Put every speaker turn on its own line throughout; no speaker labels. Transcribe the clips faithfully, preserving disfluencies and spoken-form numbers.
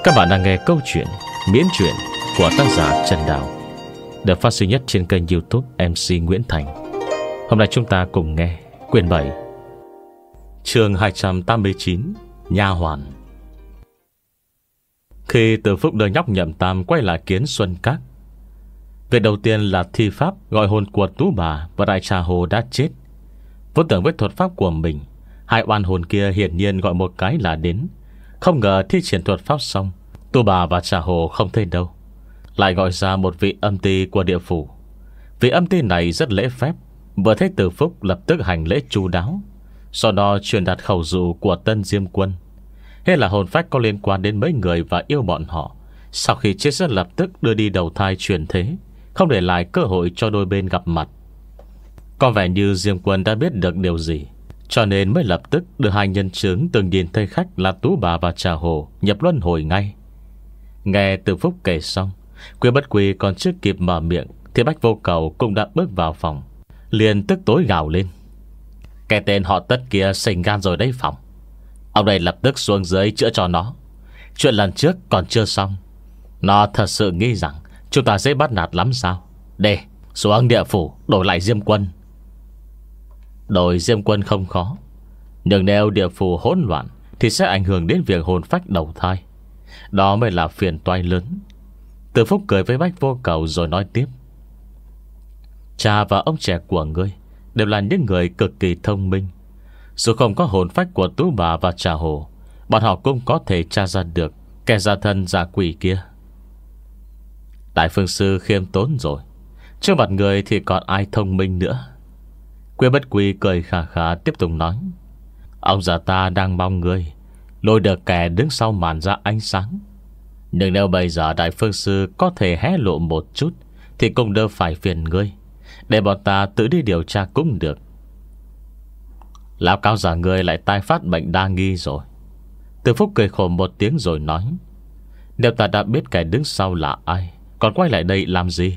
Các bạn đang nghe câu chuyện miễn truyện của tác giả Trần Đào, được phát sinh nhất trên kênh YouTube em xê Nguyễn Thành. Hôm nay chúng ta cùng nghe quyển bảy, chương hai trăm tám mươi chín, Nha hoàn. Khi Từ Phúc đưa nhóc Nhậm Tam quay lại kiến Xuân Các, việc đầu tiên là thi pháp gọi hồn của Tú Bà và Đại Trà Hồ đã chết. Vốn tưởng với thuật pháp của mình, hai oan hồn kia hiển nhiên gọi một cái là đến. Không ngờ thi triển thuật pháp xong, Tú Bà và Trà Hồ không thấy đâu, lại gọi ra một vị âm ty của địa phủ. Vị âm ty này rất lễ phép, vừa thấy Từ Phúc lập tức hành lễ chu đáo, sau đó truyền đạt khẩu dụ của Tân Diêm Quân. Hay là hồn phách có liên quan đến mấy người và yêu bọn họ, sau khi chết sẽ lập tức đưa đi đầu thai chuyển thế, không để lại cơ hội cho đôi bên gặp mặt. Có vẻ như Diêm Quân đã biết được điều gì, cho nên mới lập tức đưa hai nhân chứng từng nhìn thấy khách là Tú Bà và Trà Hồ nhập luân hồi ngay. Nghe Từ Phúc kể xong, Quy Bất Quy còn chưa kịp mở miệng thì Bách Vô Cầu cũng đã bước vào phòng, liền tức tối gào lên: cái tên họ Tất kia sình gan rồi đấy phòng. Ông đây lập tức xuống dưới chữa cho nó. Chuyện lần trước còn chưa xong, nó thật sự nghĩ rằng chúng ta dễ bắt nạt lắm sao? Để xuống địa phủ đổi lại Diêm Quân. Đổi Diêm Quân không khó, nhưng nếu địa phủ hỗn loạn thì sẽ ảnh hưởng đến việc hồn phách đầu thai. Đó mới là phiền toái lớn. Từ Phúc cười với Bách Vô Cầu rồi nói tiếp: cha và ông trẻ của ngươi đều là những người cực kỳ thông minh. Dù không có hồn phách của Tú Bà và Trà Hồ, bọn họ cũng có thể tra ra được kẻ giả thân giả quỷ kia. Đại phương sư khiêm tốn rồi, trước mặt người thì còn ai thông minh nữa. Quy Bất Quy cười khà khà tiếp tục nói: ông già ta đang mong ngươi lôi được kẻ đứng sau màn ra ánh sáng. Nhưng nếu bây giờ đại phương sư có thể hé lộ một chút thì cũng đỡ phải phiền ngươi, để bọn ta tự đi điều tra cũng được. Lão cao già ngươi lại tai phát bệnh đa nghi rồi. Từ Phúc cười khổ một tiếng rồi nói: nếu ta đã biết kẻ đứng sau là ai, còn quay lại đây làm gì?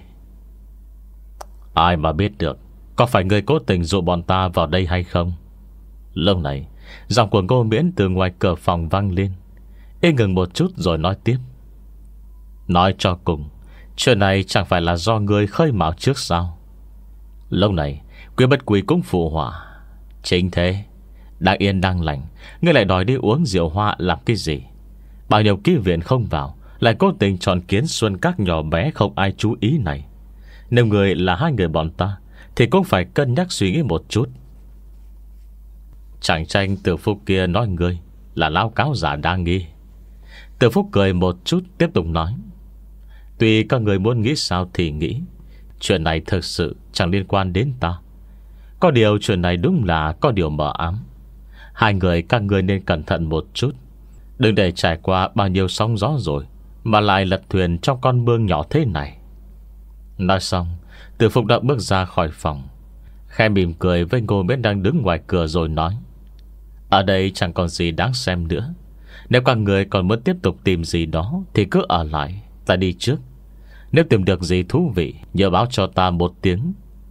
Ai mà biết được. Có phải ngươi cố tình dụ bọn ta vào đây hay không? Lúc này giọng của Ngô Miễn từ ngoài cửa phòng vang lên, y ngừng một chút rồi nói tiếp: nói cho cùng, chuyện này chẳng phải là do ngươi khơi mào trước sao? Lúc này Quy Bất Quy cũng phụ họa: chính thế, đang yên đang lành, ngươi lại đòi đi uống rượu hoa làm cái gì? Bao nhiêu ký viện không vào, lại cố tình chọn kiến Xuân Các nhỏ bé không ai chú ý này. Nếu người là hai người bọn ta thì cũng phải cân nhắc suy nghĩ một chút. Chẳng tranh Từ Phúc kia nói ngươi là lão cáo giả đa nghi. Từ Phúc cười một chút tiếp tục nói: tuy các người muốn nghĩ sao thì nghĩ, chuyện này thực sự chẳng liên quan đến ta. Có điều chuyện này đúng là có điều mờ ám. Hai người các người nên cẩn thận một chút, đừng để trải qua bao nhiêu sóng gió rồi mà lại lật thuyền trong con mương nhỏ thế này. Nói xong, Từ Phúc đã bước ra khỏi phòng, khẽ mỉm cười với Ngô Miễn đang đứng ngoài cửa rồi nói: ở đây chẳng còn gì đáng xem nữa. Nếu các người còn muốn tiếp tục tìm gì đó thì cứ ở lại, ta đi trước. Nếu tìm được gì thú vị nhớ báo cho ta một tiếng.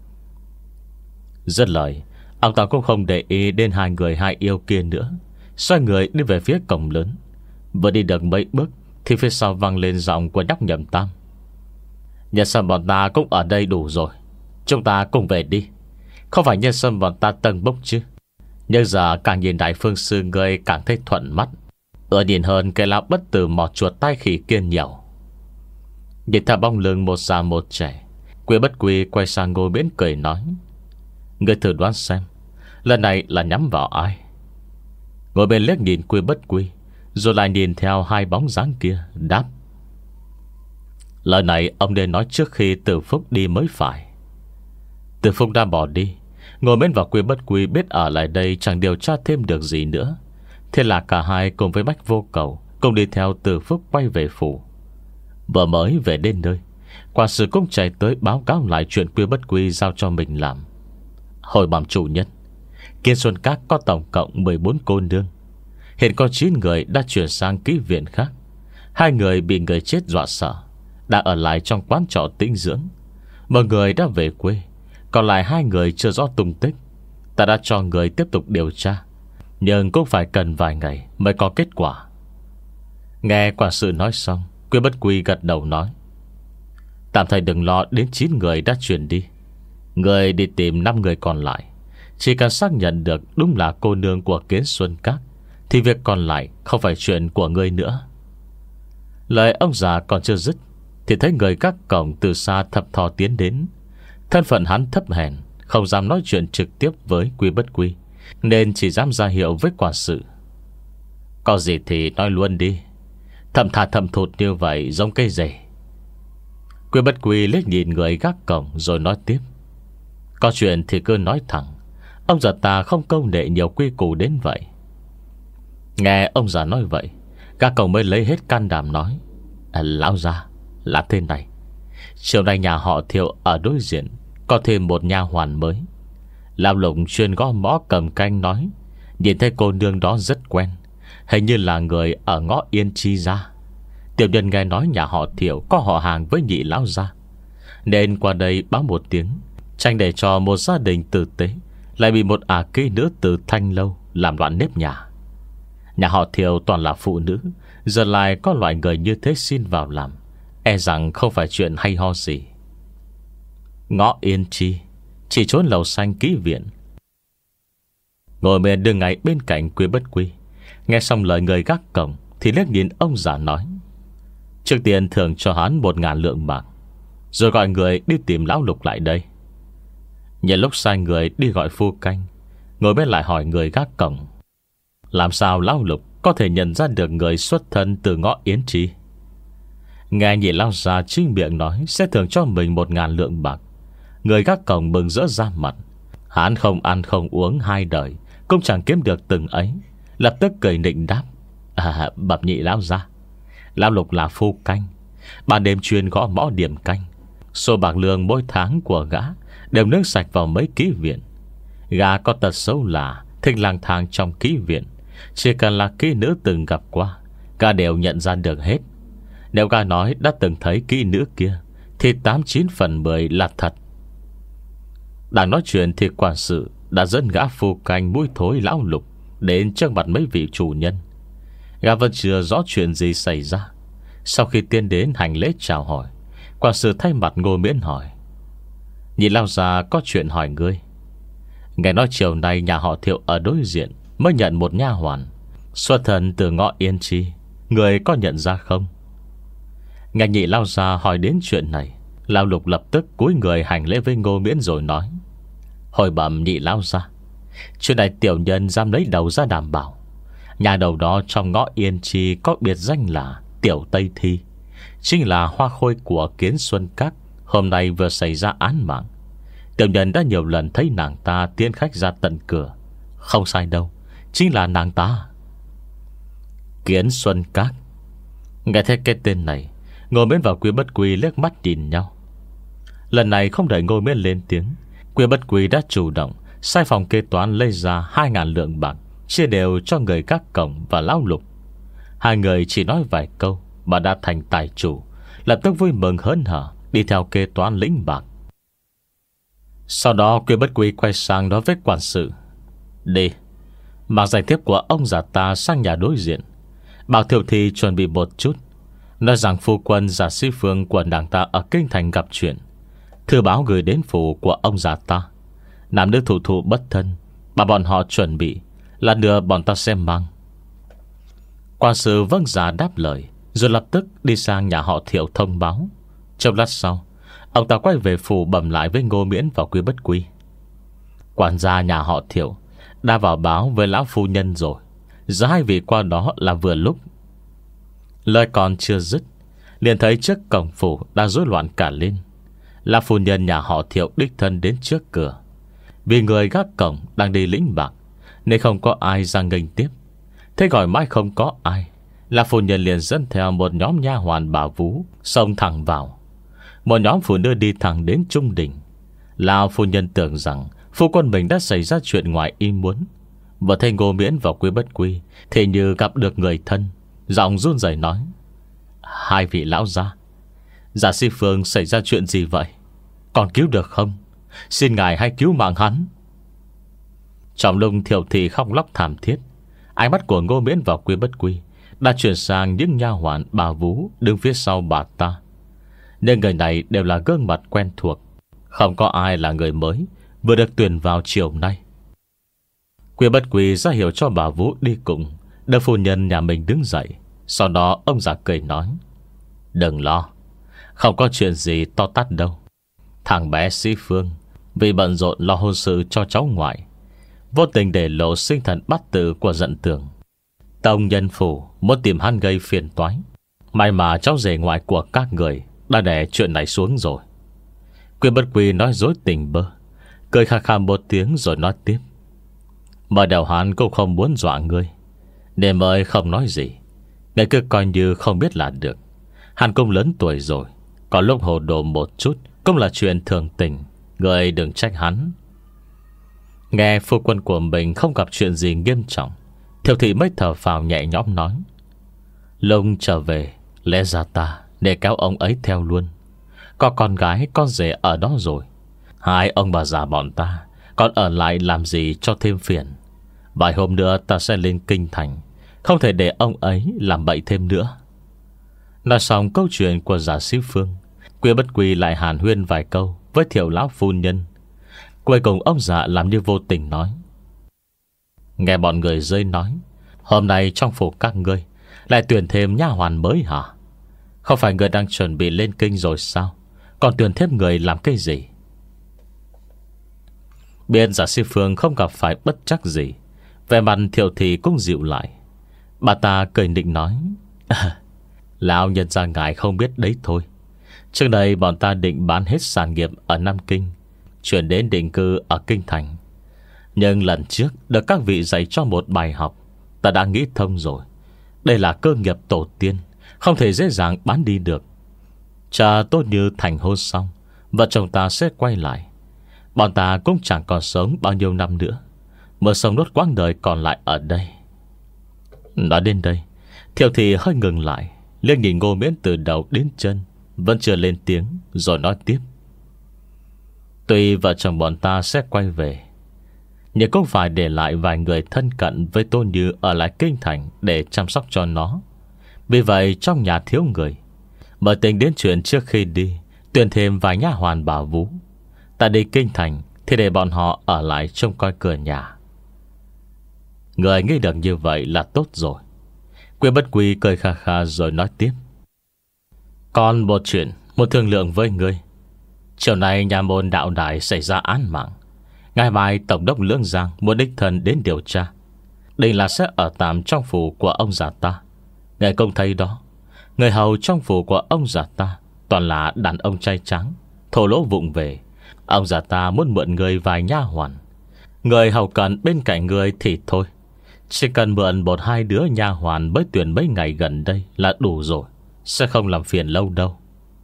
Dứt lời, ông ta cũng không để ý đến hai người hai yêu kia nữa, xoay người đi về phía cổng lớn. Vừa đi được mấy bước thì phía sau vang lên giọng của nhóc Nhậm Tam: nhân sâm bọn ta cũng ở đây đủ rồi, chúng ta cùng về đi. Không phải nhân sâm bọn ta tâng bốc chứ. Nhưng giờ càng nhìn đại phương sư ngươi càng thấy thuận mắt, ưa nhìn hơn cái lão bất tử mọt chuột tai khỉ kia nhiều. Nhìn theo bóng lưng một già một trẻ, Quy Bất Quy quay sang Ngô Miễn cười nói: ngươi thử đoán xem, lần này là nhắm vào ai? Ngồi bên liếc nhìn Quy Bất Quy, rồi lại nhìn theo hai bóng dáng kia, đáp: lời này ông nên nói trước khi Từ Phúc đi mới phải. Từ Phúc đã bỏ đi, Ngô Miễn và Quy Bất Quy biết ở lại đây chẳng điều tra thêm được gì nữa. Thế là cả hai cùng với Bách Vô Cầu cùng đi theo Từ Phúc quay về phủ. Vừa mới về đến nơi, quản sự cũng chạy tới báo cáo lại chuyện Quy Bất Quy giao cho mình làm. Hồi bẩm chủ nhân, Kiến Xuân Các có tổng cộng mười bốn cô nương. Hiện có chín người đã chuyển sang ký viện khác. Hai người bị người chết dọa sợ, đang ở lại trong quán trọ tĩnh dưỡng. Một người đã về quê, còn lại hai người chưa rõ tung tích. Ta đã cho người tiếp tục điều tra, nhưng cũng phải cần vài ngày mới có kết quả. Nghe quản sự nói xong, Quy Bất Quy gật đầu nói: Tạm thời đừng lo đến chín người đã chuyển đi. Người đi tìm năm người còn lại. Chỉ cần xác nhận được đúng là cô nương của Kiến Xuân Các thì việc còn lại không phải chuyện của ngươi nữa. Lời ông già còn chưa dứt thì thấy người các cổng từ xa thập thò tiến đến. Thân phận hắn thấp hèn, không dám nói chuyện trực tiếp với Quy Bất Quy, nên chỉ dám ra hiệu với quản sự: Có gì thì nói luôn đi. Thầm thà thầm thụt như vậy giống cây rể. Quy Bất Quy liếc nhìn người gác cổng rồi nói tiếp: Có chuyện thì cứ nói thẳng. Ông già ta không công nệ nhiều quy củ đến vậy. Nghe ông già nói vậy, gác cổng mới lấy hết can đảm nói: à, Lão già, là thế này. Chiều nay nhà họ Thiệu ở đối diện có thêm một nha hoàn mới. Lão Lục chuyên gõ mõ cầm canh nói nhìn thấy cô nương đó rất quen, hình như là người ở ngõ Yên Chi ra. Tiểu nhân nghe nói nhà họ Thiệu có họ hàng với nhị lão gia, nên qua đây báo một tiếng, tranh để cho một gia đình tử tế lại bị một ả kỹ nữ từ Thanh Lâu làm loạn nếp nhà. Nhà họ Thiệu toàn là phụ nữ, giờ lại có loại người như thế xin vào làm, e rằng không phải chuyện hay ho gì. Ngõ Yên Chi chỉ trốn lầu xanh ký viện. Ngồi bên đường ngay bên cạnh Quy Bất Quy, nghe xong lời người gác cổng thì liếc nhìn ông già nói: Trước tiên thưởng cho hắn một ngàn lượng bạc, rồi gọi người đi tìm lão Lục lại đây. Nhân lúc sai người đi gọi phu canh, ngồi bên lại hỏi người gác cổng: Làm sao lão Lục có thể nhận ra được người xuất thân từ ngõ Yến Chi? Nghe nhị lão già chính miệng nói sẽ thưởng cho mình một ngàn lượng bạc, người gác cổng mừng rỡ ra mặt. Hắn không ăn không uống hai đời cũng chẳng kiếm được từng ấy, lập tức cười nịnh đáp: À, bẩm nhị lão gia, lão Lục là phu canh, ban đêm chuyên gõ mõ điểm canh. Số bạc lương mỗi tháng của gã đều nước sạch vào mấy ký viện. Gã có tật xấu là thích lang thang trong ký viện. Chỉ cần là kỹ nữ từng gặp qua, gã đều nhận ra được hết. Nếu gã nói đã từng thấy kỹ nữ kia thì tám chín phần mười là thật. Đang nói chuyện thì quản sự đã dẫn gã phu canh mũi thối lão Lục đến trước mặt mấy vị chủ nhân. Gã vẫn chưa rõ chuyện gì xảy ra. Sau khi tiến đến hành lễ chào hỏi, quản sự thay mặt Ngô Miễn hỏi: Nhị lão già có chuyện hỏi ngươi. Nghe nói chiều nay nhà họ Thiệu ở đối diện mới nhận một nha hoàn xuất thân từ ngõ Yên Chi, người có nhận ra không? Nghe nhị lão già hỏi đến chuyện này, lão Lục lập tức cúi người hành lễ với Ngô Miễn rồi nói: Hồi bẩm nhị lão gia, chuyện này tiểu nhân dám lấy đầu ra đảm bảo. Nhà đầu đó trong ngõ Yên Chi có biệt danh là Tiểu Tây Thi, chính là hoa khôi của Kiến Xuân Các. Hôm nay vừa xảy ra án mạng, tiểu nhân đã nhiều lần thấy nàng ta tiễn khách ra tận cửa. Không sai đâu, chính là nàng ta. Kiến Xuân Các. Nghe thấy cái tên này, Ngô Miễn và Quy Bất Quy liếc mắt nhìn nhau. Lần này không đợi Ngô Miễn lên tiếng, Quy Bất Quy đã chủ động sai phòng kế toán lấy ra hai ngàn lượng bạc, chia đều cho người các cổng và lão Lục. Hai người chỉ nói vài câu mà đã thành tài chủ, lập tức vui mừng hớn hở đi theo kế toán lĩnh bạc. Sau đó Quy Bất Quy quay sang nói với quản sự: Đi, mang danh thiếp của ông già ta sang nhà đối diện, bảo Thiệu Thi chuẩn bị một chút, nói rằng phu quân Giả Sĩ Phương của nàng ta ở kinh thành gặp chuyện. Thư báo gửi đến phủ của ông già ta, nam nữ thủ thụ bất thân, mà bọn họ chuẩn bị là đưa bọn ta xem mang. Quan sự vâng dạ đáp lời, rồi lập tức đi sang nhà họ Thiệu thông báo. Trong lát sau, ông ta quay về phủ bẩm lại với Ngô Miễn và Quy Bất Quy: Quản gia nhà họ Thiệu đã vào báo với lão phu nhân rồi, giờ hai vị qua đó là vừa lúc. Lời còn chưa dứt, liền thấy trước cổng phủ đã rối loạn cả lên. Là phu nhân nhà họ Thiệu đích thân đến trước cửa. Vì người gác cổng đang đi lĩnh bạc nên không có ai ra nghênh tiếp. Thế gọi mãi không có ai, là phu nhân liền dẫn theo một nhóm nha hoàn bà vú xông thẳng vào. Một nhóm phụ nữ đi thẳng đến trung đình. Lão phu nhân tưởng rằng phu quân mình đã xảy ra chuyện ngoài ý muốn. Vừa thấy Ngô Miễn và Quy Bất Quy thì như gặp được người thân, giọng run rẩy nói: Hai vị lão gia, Giả Sĩ Phương xảy ra chuyện gì vậy? Còn cứu được không? Xin ngài hãy cứu mạng hắn. Trong lùng Thiệu Thị khóc lóc thảm thiết, ánh mắt của Ngô Miễn và Quy Bất Quy đã chuyển sang những nha hoàn bà vú đứng phía sau bà ta, nên người này đều là gương mặt quen thuộc, không có ai là người mới vừa được tuyển vào chiều nay. Quy Bất Quy ra hiệu cho bà vú đi cùng, đỡ phu nhân nhà mình đứng dậy. Sau đó ông già cười nói: Đừng lo, không có chuyện gì to tát đâu. Thằng bé Sĩ Phương vì bận rộn lo hôn sự cho cháu ngoại, vô tình để lộ sinh thần bắt tử của Dận Tường. Tông nhân phủ muốn tìm hắn gây phiền toái. May mà cháu rể ngoại của các người đã để chuyện này xuống rồi. Quy Bất Quy nói dối tình bơ, cười khà khà một tiếng rồi nói tiếp: Mở đầu hắn cũng không muốn dọa ngươi, nên mới không nói gì. Ngươi cứ coi như không biết là được. Hắn cũng lớn tuổi rồi, có lúc hồ đồ một chút cũng là chuyện thường tình, ngươi đừng trách hắn. Nghe phu quân của mình không gặp chuyện gì nghiêm trọng, Thiệu thị mới thở phào nhẹ nhõm nói: Lông trở về, lẽ ra ta để kéo ông ấy theo luôn. Có con gái con rể ở đó rồi, hai ông bà già bọn ta còn ở lại làm gì cho thêm phiền. Vài hôm nữa ta sẽ lên kinh thành, không thể để ông ấy làm bậy thêm nữa. Nói xong câu chuyện của giả Sĩ Phương, Quy Bất Quy lại hàn huyên vài câu với Thiệu lão phu nhân. Cuối cùng ông già làm như vô tình nói: Nghe bọn người rơi nói, hôm nay trong phủ các ngươi lại tuyển thêm nha hoàn mới hả? Không phải người đang chuẩn bị lên kinh rồi sao? Còn tuyển thêm người làm cái gì? Biên giả Sĩ Phương không gặp phải bất trắc gì, vẻ mặt Thiệu thị cũng dịu lại. Bà ta cười nịnh nói: Lão nhân gia ngài không biết đấy thôi. Trước đây bọn ta định bán hết sản nghiệp ở Nam Kinh, chuyển đến định cư ở Kinh Thành. Nhưng lần trước được các vị dạy cho một bài học, ta đã nghĩ thông rồi. Đây là cơ nghiệp tổ tiên, không thể dễ dàng bán đi được. Chờ tốt như thành hôn xong, vợ chồng ta sẽ quay lại. Bọn ta cũng chẳng còn sống bao nhiêu năm nữa, mới sống nốt quãng đời còn lại ở đây. Nói đến đây, Thiệu thị hơi ngừng lại, liếc nhìn Ngô Miễn từ đầu đến chân, vẫn chưa lên tiếng, rồi nói tiếp: Tuy vợ chồng bọn ta sẽ quay về, nhưng cũng phải để lại vài người thân cận với Tô Như ở lại kinh thành để chăm sóc cho nó. Vì vậy trong nhà thiếu người, mở tính đến chuyện trước khi đi tuyển thêm vài nha hoàn bảo vú. Ta đi kinh thành thì để bọn họ ở lại trông coi cửa nhà. Người nghĩ được như vậy là tốt rồi. Quy Bất Quy cười kha kha rồi nói tiếp: Còn một chuyện muốn thương lượng với ngươi. Chiều nay nhà môn đạo đài xảy ra án mạng. Ngày mai tổng đốc Lương Giang muốn đích thân đến điều tra. Định là sẽ ở tạm trong phủ của ông già ta. Ngài công thấy đó, người hầu trong phủ của ông già ta toàn là đàn ông trai trắng, thô lỗ vụng về. Ông già ta muốn mượn người vài nha hoàn. Người hầu cần bên cạnh người thì thôi, chỉ cần mượn một hai đứa nha hoàn mới tuyển mấy ngày gần đây là đủ rồi, sẽ không làm phiền lâu đâu.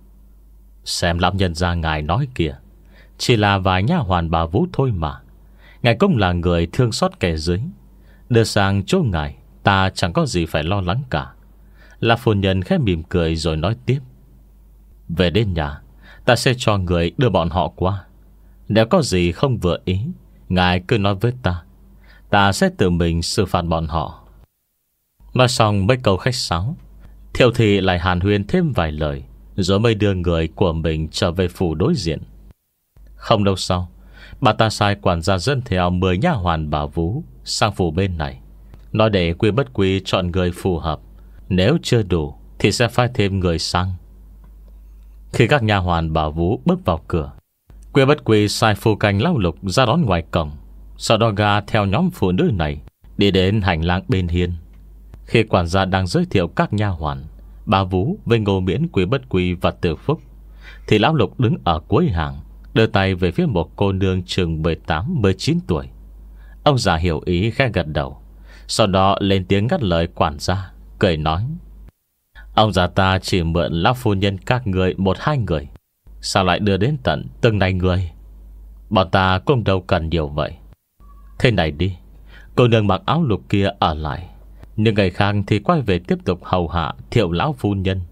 Xem lão nhân gia ngài nói kìa, chỉ là vài nha hoàn bà vú thôi mà. Ngài cũng là người thương xót kẻ dưới, đưa sang chỗ ngài, ta chẳng có gì phải lo lắng cả. Là phu nhân khẽ mỉm cười rồi nói tiếp: Về đến nhà, ta sẽ cho người đưa bọn họ qua. Nếu có gì không vừa ý, ngài cứ nói với ta, ta sẽ tự mình xử phạt bọn họ. Nói xong mấy câu khách sáo, Thiệu thị lại hàn huyên thêm vài lời, rồi mới đưa người của mình trở về phủ đối diện. Không lâu sau, bà ta sai quản gia dẫn theo mười nha hoàn bảo vú sang phủ bên này, nói để Quy Bất Quy chọn người phù hợp. Nếu chưa đủ thì sẽ phái thêm người sang. Khi các nha hoàn bảo vú bước vào cửa, Quy Bất Quy sai phu canh Lão Lục ra đón ngoài cổng. Sau đó gà theo nhóm phụ nữ này đi đến hành lang bên hiên. Khi quản gia đang giới thiệu các nha hoàn bà vú với Ngô Miễn, Quy Bất Quy và Từ Phúc, thì Lão Lục đứng ở cuối hàng, đưa tay về phía một cô nương chừng mười tám mười chín tuổi. Ông già hiểu ý khẽ gật đầu, sau đó lên tiếng ngắt lời quản gia, cười nói: Ông già ta chỉ mượn lão phu nhân các người một hai người, sao lại đưa đến tận từng này người? Bọn ta cũng đâu cần nhiều vậy. Thế này đi, cô nương mặc áo lục kia ở lại, nhưng ngày khác thì quay về tiếp tục hầu hạ Thiệu lão phu nhân.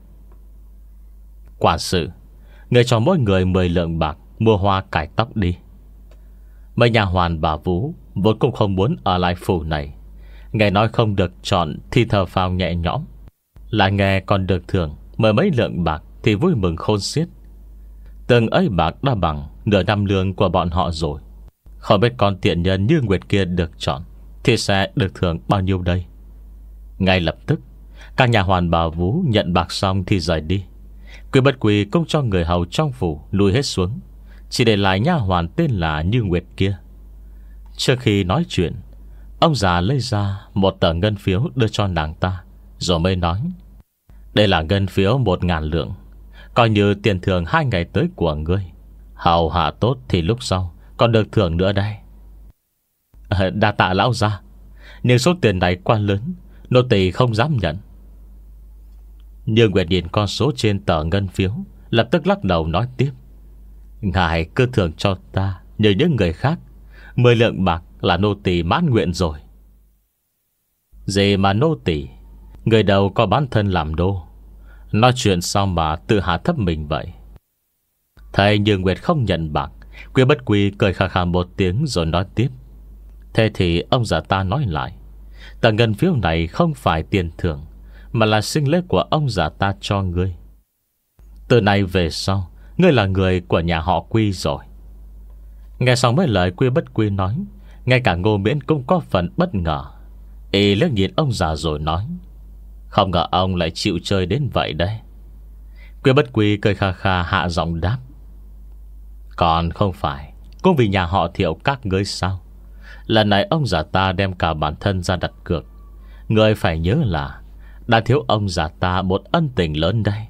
Quản sự, người cho mỗi người mười lượng bạc mua hoa cải tóc đi. Mấy nhà hoàn bà vú vốn cũng không muốn ở lại phủ này, Nghe nói không được chọn thì thở phào nhẹ nhõm, lại nghe còn được thưởng mười mấy lượng bạc thì vui mừng khôn xiết. Từng ấy bạc đã bằng nửa năm lương của bọn họ rồi. Không biết con tiện nhân như Nguyệt kia được chọn thì sẽ được thưởng bao nhiêu đây. Ngay lập tức các nhà hoàn bảo vú nhận bạc xong thì rời đi. Quy Bất Quy cũng cho người hầu trong phủ lùi hết xuống, chỉ để lại nha hoàn tên là Như Nguyệt kia. Trước khi nói chuyện, ông già lấy ra một tờ ngân phiếu đưa cho nàng ta, rồi mới nói: đây là ngân phiếu một ngàn lượng, coi như tiền thưởng hai ngày tới của ngươi. Hầu hạ tốt thì lúc sau còn được thưởng nữa đây. à, Đa tạ lão gia, nhưng số tiền này quá lớn, nô tỳ không dám nhận. Như Nguyệt nhìn con số trên tờ ngân phiếu, lập tức lắc đầu nói tiếp: ngài cứ thưởng cho ta như những người khác, mười lượng bạc là nô tỳ mãn nguyện rồi. Gì mà nô tỳ, người đầu có bán thân làm đô. Nói chuyện sao mà tự hạ thấp mình vậy? Thấy Như Nguyệt không nhận bạc, Quy Bất Quy cười khà khà một tiếng rồi nói tiếp: thế thì ông già ta nói lại, tờ ngân phiếu này không phải tiền thưởng, mà là sinh lễ của ông già ta cho ngươi. Từ nay về sau, ngươi là người của nhà họ Quy rồi. Nghe xong mấy lời Quy Bất Quy nói, ngay cả Ngô Miễn cũng có phần bất ngờ. Y liếc nhìn ông già rồi nói: không ngờ ông lại chịu chơi đến vậy đấy. Quy Bất Quy cười kha kha hạ giọng đáp: còn không phải cũng vì nhà họ Thiệu các ngươi sao? Lần này ông già ta đem cả bản thân ra đặt cược. Ngươi phải nhớ là đã thiếu ông già ta một ân tình lớn đây.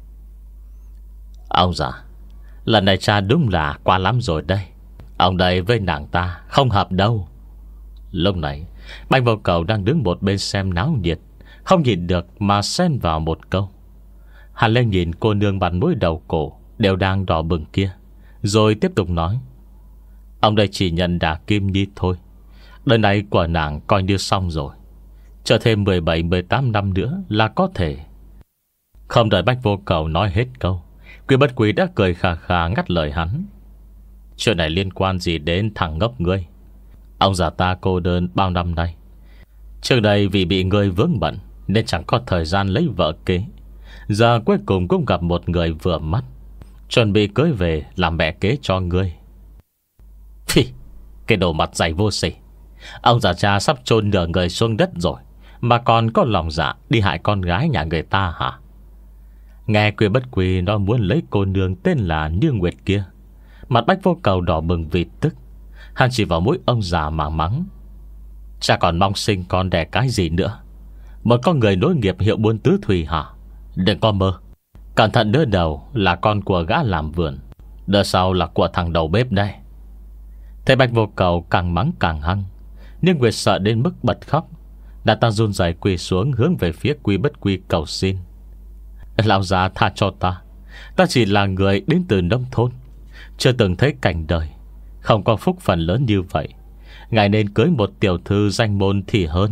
Ông già, lần này cha đúng là quá lắm rồi đây. Ông đây với nàng ta không hợp đâu. Lúc này Bạch Vô Cầu đang đứng một bên xem náo nhiệt, không nhìn được mà xen vào một câu. Hắn lên nhìn cô nương bàn mũi đầu cổ đều đang đỏ bừng kia, rồi tiếp tục nói: ông đây chỉ nhận Đà Kim Nhi thôi. Đời này của nàng coi như xong rồi, chờ thêm mười bảy mười tám năm nữa là có thể. Không đợi Bạch Vô Cầu nói hết câu, Quy Bất Quy đã cười khà khà ngắt lời hắn: chuyện này liên quan gì đến thằng ngốc ngươi? Ông già ta cô đơn bao năm nay, trước đây vì bị ngươi vướng bận nên chẳng có thời gian lấy vợ kế. Giờ cuối cùng cũng gặp một người vừa mắt, chuẩn bị cưới về làm mẹ kế cho ngươi. Phi, cái đồ mặt dày vô sỉ. Ông già cha sắp chôn nửa người xuống đất rồi mà còn có lòng dạ đi hại con gái nhà người ta hả? Nghe Quy Bất Quy nó muốn lấy cô nương tên là Như Nguyệt kia, mặt Bạch Vô Cầu đỏ bừng vì tức. Hắn chỉ vào mũi ông già mà mắng: cha còn mong sinh con đẻ cái gì nữa? Một con người nối nghiệp hiệu buôn tứ thủy hả? Đừng có mơ. Cẩn thận, đứa đầu là con của gã làm vườn, đứa sau là của thằng đầu bếp đây. Thấy Bạch Vô Cầu càng mắng càng hăng, nhưng Nguyệt sợ đến mức bật khóc. Đã ta run rẩy quỳ xuống hướng về phía Quy Bất Quy cầu xin: lão già tha cho ta. Ta chỉ là người đến từ nông thôn, chưa từng thấy cảnh đời, không có phúc phần lớn như vậy. Ngài nên cưới một tiểu thư danh môn thì hơn.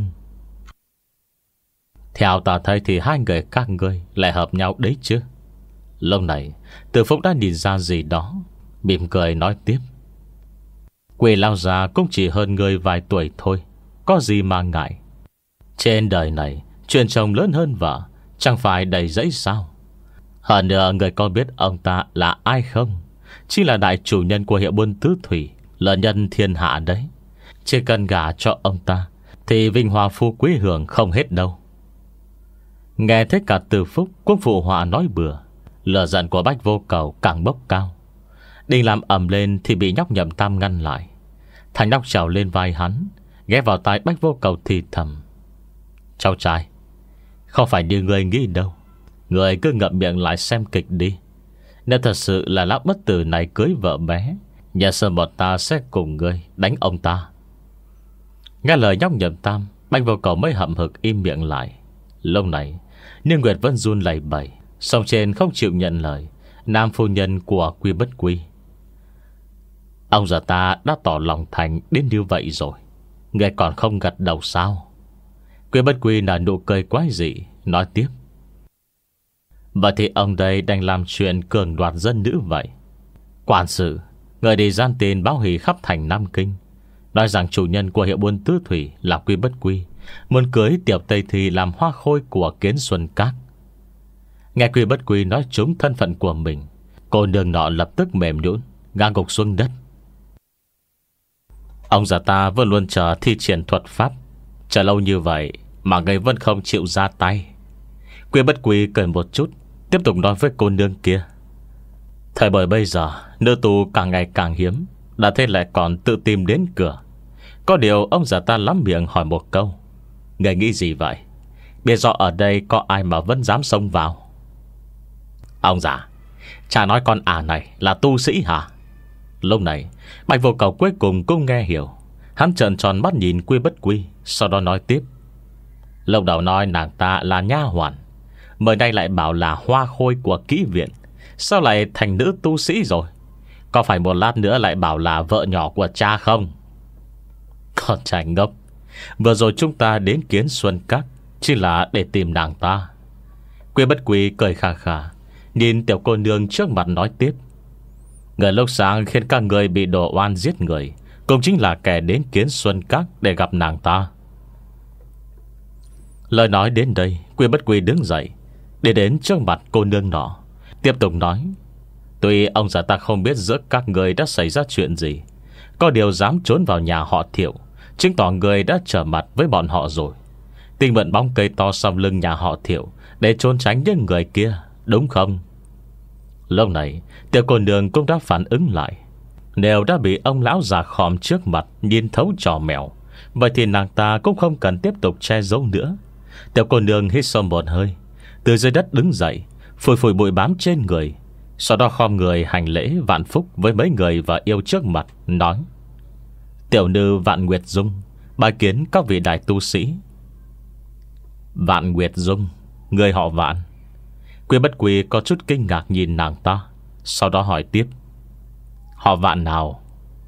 Theo ta thấy thì hai người các ngươi lại hợp nhau đấy chứ. Lúc này Từ Phúc đã nhìn ra gì đó, mỉm cười nói tiếp: Quỳ lão già cũng chỉ hơn người vài tuổi thôi, có gì mà ngại. Trên đời này chuyện chồng lớn hơn vợ chẳng phải đầy dẫy sao? Hơn nữa người có biết ông ta là ai không? Chỉ là đại chủ nhân của hiệu buôn tứ thủy, là nhân thiên hạ đấy. Chỉ cần gả cho ông ta thì vinh hoa phú quý hưởng không hết đâu. Nghe thấy cả Từ Phúc cũng phụ họa nói bừa, lửa giận của Bạch Vô Cầu càng bốc cao. Định làm ầm lên thì bị nhóc Nhậm Tam ngăn lại. Thằng nhóc trèo lên vai hắn, ghé vào tai Bạch Vô Cầu thì thầm: cháu trai, không phải như người nghĩ đâu. Người cứ ngậm miệng lại xem kịch đi. Nếu thật sự là lão bất tử này cưới vợ bé, nhà sơ một ta sẽ cùng ngươi đánh ông ta. Nghe lời nhóc Nhậm Tam, Bạch Vô Cầu mới hậm hực im miệng lại. Lúc này Niên Nguyệt vẫn run lẩy bẩy, song trên không chịu nhận lời nam phu nhân của Quy Bất Quy. Ông già ta đã tỏ lòng thành đến như vậy rồi, người còn không gật đầu sao? Quy Bất Quy là nụ cười quái dị, nói tiếp: vậy thì ông đây đang làm chuyện cường đoạt dân nữ vậy. Quản sự, người đi gian tiền báo hỉ khắp thành Nam Kinh, nói rằng chủ nhân của hiệu buôn tứ thủy là Quy Bất Quy muốn cưới Tiểu Tây Thi làm hoa khôi của Kiến Xuân Các. Nghe Quy Bất Quy nói trúng thân phận của mình, cô nương nọ lập tức mềm nhũn, ngã gục xuống đất. Ông già ta vẫn luôn chờ thi triển thuật pháp, chờ lâu như vậy mà người vẫn không chịu ra tay. Quy Bất Quy cười một chút, tiếp tục nói với cô nương kia: thời buổi bây giờ, nữ tu càng ngày càng hiếm, đã thế lại còn tự tìm đến cửa. Có điều ông già ta lắm miệng hỏi một câu: người nghĩ gì vậy? Biết rõ ở đây có ai mà vẫn dám xông vào? Ông già, chả nói con ả này là tu sĩ hả? Lúc này Bạch Vô Cầu cuối cùng cũng nghe hiểu. Hắn trợn tròn mắt nhìn Quy Bất Quy, sau đó nói tiếp: lúc đầu nói nàng ta là nha hoàn, mới đây lại bảo là hoa khôi của kỹ viện, sao lại thành nữ tu sĩ rồi? Có phải một lát nữa lại bảo là vợ nhỏ của cha không? Con trai ngốc, vừa rồi chúng ta đến Kiến Xuân Các chỉ là để tìm nàng ta. Quy Bất Quy cười khà khà, nhìn tiểu cô nương trước mặt nói tiếp: người lúc sáng khiến các người bị đổ oan giết người cũng chính là kẻ đến Kiến Xuân Các để gặp nàng ta. Lời nói đến đây, Quy Bất Quy đứng dậy, để đến trước mặt cô nương nọ, tiếp tục nói: tuy ông già ta không biết giữa các người đã xảy ra chuyện gì, có điều dám trốn vào nhà họ Thiệu, chứng tỏ người đã trở mặt với bọn họ rồi. Tình mượn bóng cây to sau lưng nhà họ Thiệu để trốn tránh những người kia, đúng không? Lúc này tiểu cô nương cũng đã phản ứng lại. Nếu đã bị ông lão già khòm trước mặt nhìn thấu trò mèo, vậy thì nàng ta cũng không cần tiếp tục che giấu nữa. Tiểu cô nương hít sâu một hơi, từ dưới đất đứng dậy, phủi phủi bụi bám trên người, sau đó khom người hành lễ vạn phúc với mấy người và yêu trước mặt, nói: tiểu nữ Vạn Nguyệt Dung bái kiến các vị đại tu sĩ. Vạn Nguyệt Dung, người họ Vạn? Quy Bất Quy có chút kinh ngạc nhìn nàng ta, sau đó hỏi tiếp: họ Vạn nào?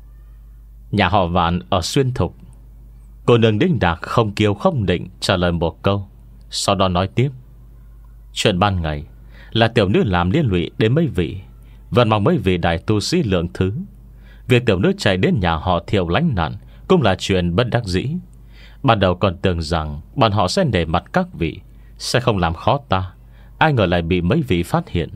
Nhà họ Vạn ở Xuyên Thục. Cô nương đĩnh đạc không kiêu không định trả lời một câu, sau đó nói tiếp: chuyện ban ngày là tiểu nữ làm liên lụy đến mấy vị, vẫn mong mấy vị đại tu sĩ lượng thứ. Việc tiểu nữ chạy đến nhà họ Thiệu lánh nạn cũng là chuyện bất đắc dĩ. Ban đầu còn tưởng rằng bọn họ sẽ nể mặt các vị, sẽ không làm khó ta, ai ngờ lại bị mấy vị phát hiện.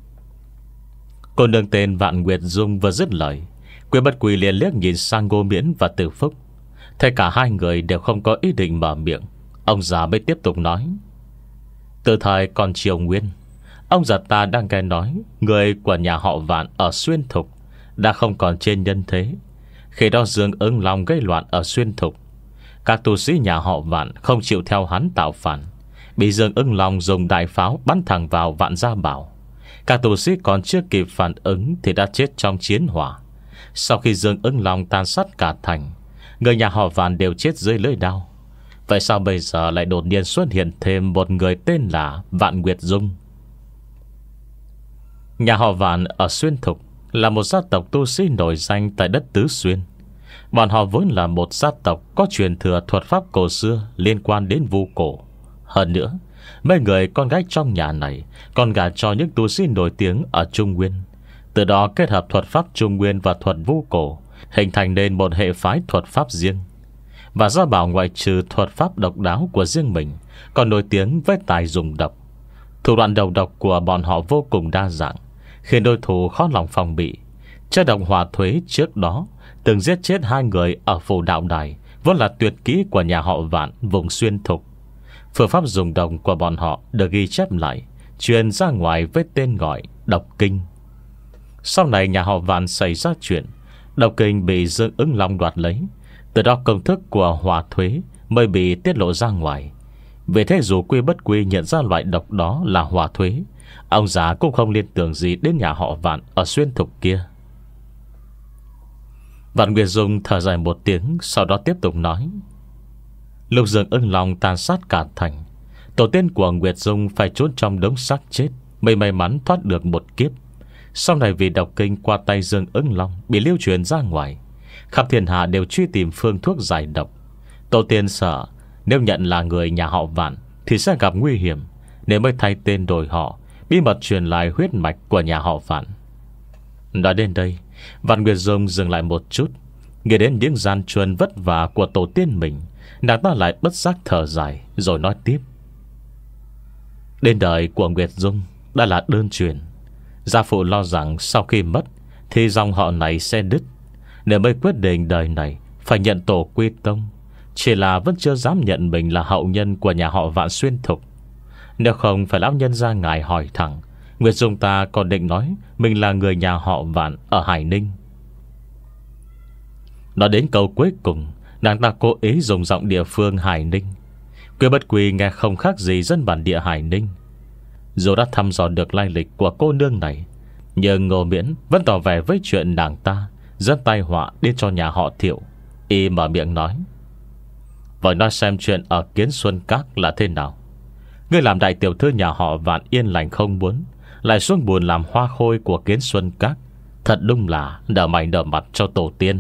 Cô nương tên Vạn Nguyệt Dung vừa dứt lời, Quy Bất Quy liền liếc nhìn sang Ngô Miễn và Từ Phúc. Thấy cả hai người đều không có ý định mở miệng, ông già mới tiếp tục nói: từ thời còn Triều Nguyên, ông già ta đang nghe nói người của nhà họ Vạn ở Xuyên Thục đã không còn trên nhân thế. Khi đó Dương Ưng Long gây loạn ở Xuyên Thục, các tu sĩ nhà họ Vạn không chịu theo hắn tạo phản, bị Dương Ưng Long dùng đại pháo bắn thẳng vào Vạn Gia Bảo. Các tu sĩ còn chưa kịp phản ứng thì đã chết trong chiến hỏa. Sau khi Dương Ưng Long tàn sát cả thành, người nhà họ Vạn đều chết dưới lưỡi đao. Vậy sao bây giờ lại đột nhiên xuất hiện thêm một người tên là Vạn Nguyệt Dung? Nhà họ Vạn ở Xuyên Thục là một gia tộc tu sĩ nổi danh tại đất Tứ Xuyên. Bọn họ vốn là một gia tộc có truyền thừa thuật pháp cổ xưa liên quan đến vu cổ. Hơn nữa, mấy người con gái trong nhà này còn gả cho những tu sĩ nổi tiếng ở Trung Nguyên. Từ đó kết hợp thuật pháp Trung Nguyên và thuật vu cổ, hình thành nên một hệ phái thuật pháp riêng. Và Gia Bảo ngoại trừ thuật pháp độc đáo của riêng mình, còn nổi tiếng với tài dùng độc. Thủ đoạn đầu độc của bọn họ vô cùng đa dạng, khiến đối thủ khó lòng phòng bị. Chất độc hỏa thuế trước đó từng giết chết hai người ở phủ đạo đài, vốn là tuyệt kỹ của nhà họ Vạn vùng Xuyên Thục. Phương pháp dùng độc của bọn họ được ghi chép lại, truyền ra ngoài với tên gọi độc kinh. Sau này nhà họ Vạn xảy ra chuyện, độc kinh bị Dương Ứng Long đoạt lấy. Từ đó công thức của hỏa thuế mới bị tiết lộ ra ngoài. Vì thế dù Quy Bất Quy nhận ra loại độc đó là hỏa thuế, ông già cũng không liên tưởng gì đến nhà họ Vạn ở Xuyên Thục kia. Vạn Nguyệt Dung thở dài một tiếng, sau đó tiếp tục nói: lúc Dương Ưng Long tàn sát cả thành, tổ tiên của Nguyệt Dung phải trốn trong đống xác chết mới may mắn thoát được một kiếp. Sau này vì độc kinh qua tay Dương Ưng Long bị lưu truyền ra ngoài, khắp thiên hạ đều truy tìm phương thuốc giải độc. Tổ tiên sợ nếu nhận là người nhà họ Vạn thì sẽ gặp nguy hiểm, nên mới thay tên đổi họ, bí mật truyền lại huyết mạch của nhà họ Vạn. Nói đến đây, Vạn Nguyệt Dung dừng lại một chút, nghĩ đến những gian truân vất vả của tổ tiên mình, nàng ta lại bất giác thở dài rồi nói tiếp: Đến đời của Nguyệt Dung đã là đơn truyền. Gia phụ lo rằng sau khi mất thì dòng họ này sẽ đứt, nên mới quyết định đời này phải nhận tổ quy tông. Chỉ là vẫn chưa dám nhận mình là hậu nhân của nhà họ Vạn Xuyên Thục. Nếu không phải lão nhân gia ngài hỏi thẳng, Nguyệt Dung ta còn định nói mình là người nhà họ Vạn ở Hải Ninh. Nói đến câu cuối cùng, nàng ta cố ý dùng giọng địa phương Hải Ninh. Quy Bất Quy nghe không khác gì dân bản địa Hải Ninh. Dù đã thăm dò được lai lịch của cô nương này, nhưng Ngô Miễn vẫn tỏ vẻ với chuyện nàng ta dẫn tai họa đến cho nhà họ Thiệu. Y mở miệng nói: Vậy nói xem chuyện ở Kiến Xuân Các là thế nào? Ngươi làm đại tiểu thư nhà họ Vạn yên lành không muốn, lại xuống buồn làm hoa khôi của Kiến Xuân Các, thật đúng là đỡ mày đỡ mặt cho tổ tiên.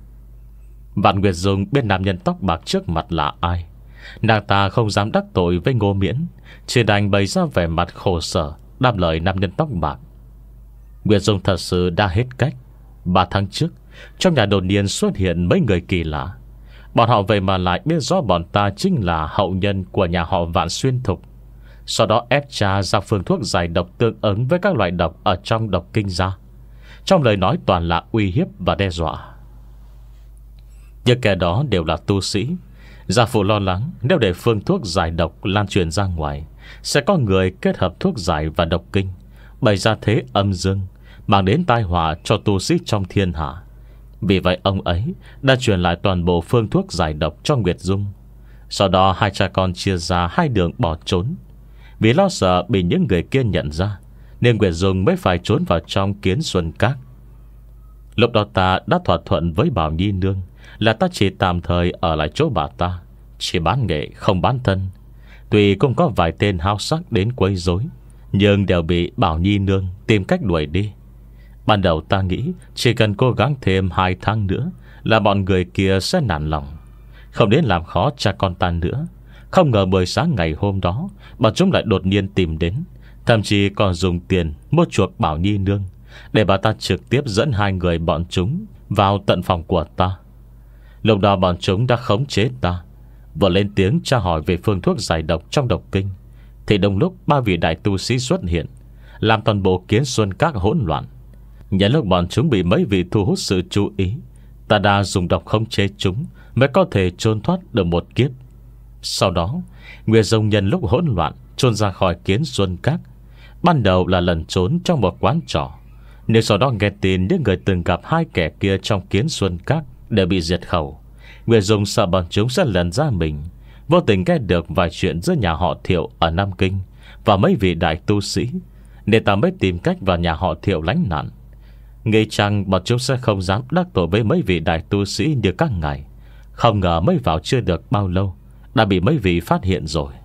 Vạn Nguyệt Dung biết nam nhân tóc bạc trước mặt là ai. Nàng ta không dám đắc tội với Ngô Miễn, chỉ đành bày ra vẻ mặt khổ sở đáp lời nam nhân tóc bạc. Nguyệt Dung thật sự đã hết cách. Ba tháng trước, trong nhà đột nhiên xuất hiện mấy người kỳ lạ. Bọn họ vậy mà lại biết rõ bọn ta chính là hậu nhân của nhà họ Vạn Xuyên Thục. Sau đó ép cha ra phương thuốc giải độc tương ứng với các loại độc ở trong độc kinh ra. Trong lời nói toàn là uy hiếp và đe dọa. Những kẻ đó đều là tu sĩ. Gia phụ lo lắng nếu để phương thuốc giải độc lan truyền ra ngoài, sẽ có người kết hợp thuốc giải và độc kinh, bày ra thế âm dương, mang đến tai họa cho tu sĩ trong thiên hạ. Vì vậy ông ấy đã truyền lại toàn bộ phương thuốc giải độc cho Nguyệt Dung. Sau đó hai cha con chia ra hai đường bỏ trốn. Vì lo sợ bị những người kia nhận ra, nên Nguyệt Dung mới phải trốn vào trong Kiến Xuân Các. Lúc đó ta đã thỏa thuận với Bảo Nhi Nương là ta chỉ tạm thời ở lại chỗ bà ta, chỉ bán nghệ không bán thân. Tuy cũng có vài tên háo sắc đến quấy rối, nhưng đều bị Bảo Nhi Nương tìm cách đuổi đi. Ban đầu ta nghĩ chỉ cần cố gắng thêm hai tháng nữa là bọn người kia sẽ nản lòng, không đến làm khó cha con ta nữa. Không ngờ buổi sáng ngày hôm đó, bọn chúng lại đột nhiên tìm đến, thậm chí còn dùng tiền mua chuộc Bảo Nhi Nương, để bà ta trực tiếp dẫn hai người bọn chúng vào tận phòng của ta. Lúc đó bọn chúng đã khống chế ta, vừa lên tiếng tra hỏi về phương thuốc giải độc trong độc kinh, thì đồng lúc ba vị đại tu sĩ xuất hiện, làm toàn bộ Kiến Xuân Các hỗn loạn. Nhân lúc bọn chúng bị mấy vị thu hút sự chú ý, ta đã dùng độc khống chế chúng, mới có thể trốn thoát được một kiếp. Sau đó Nguyệt Dung nhân lúc hỗn loạn trốn ra khỏi Kiến Xuân Các. Ban đầu là lần trốn trong một quán trọ, nhưng sau đó nghe tin những người từng gặp hai kẻ kia trong Kiến Xuân Các đều bị diệt khẩu. Nguyệt Dung sợ bọn chúng sẽ lần ra mình, vô tình nghe được vài chuyện giữa nhà họ Thiệu ở Nam Kinh và mấy vị đại tu sĩ, nên ta mới tìm cách vào nhà họ Thiệu lánh nạn. Nghĩ rằng bọn chúng sẽ không dám đắc tội với mấy vị đại tu sĩ như các ngài. Không ngờ mới vào chưa được bao lâu đã bị mấy vị phát hiện rồi.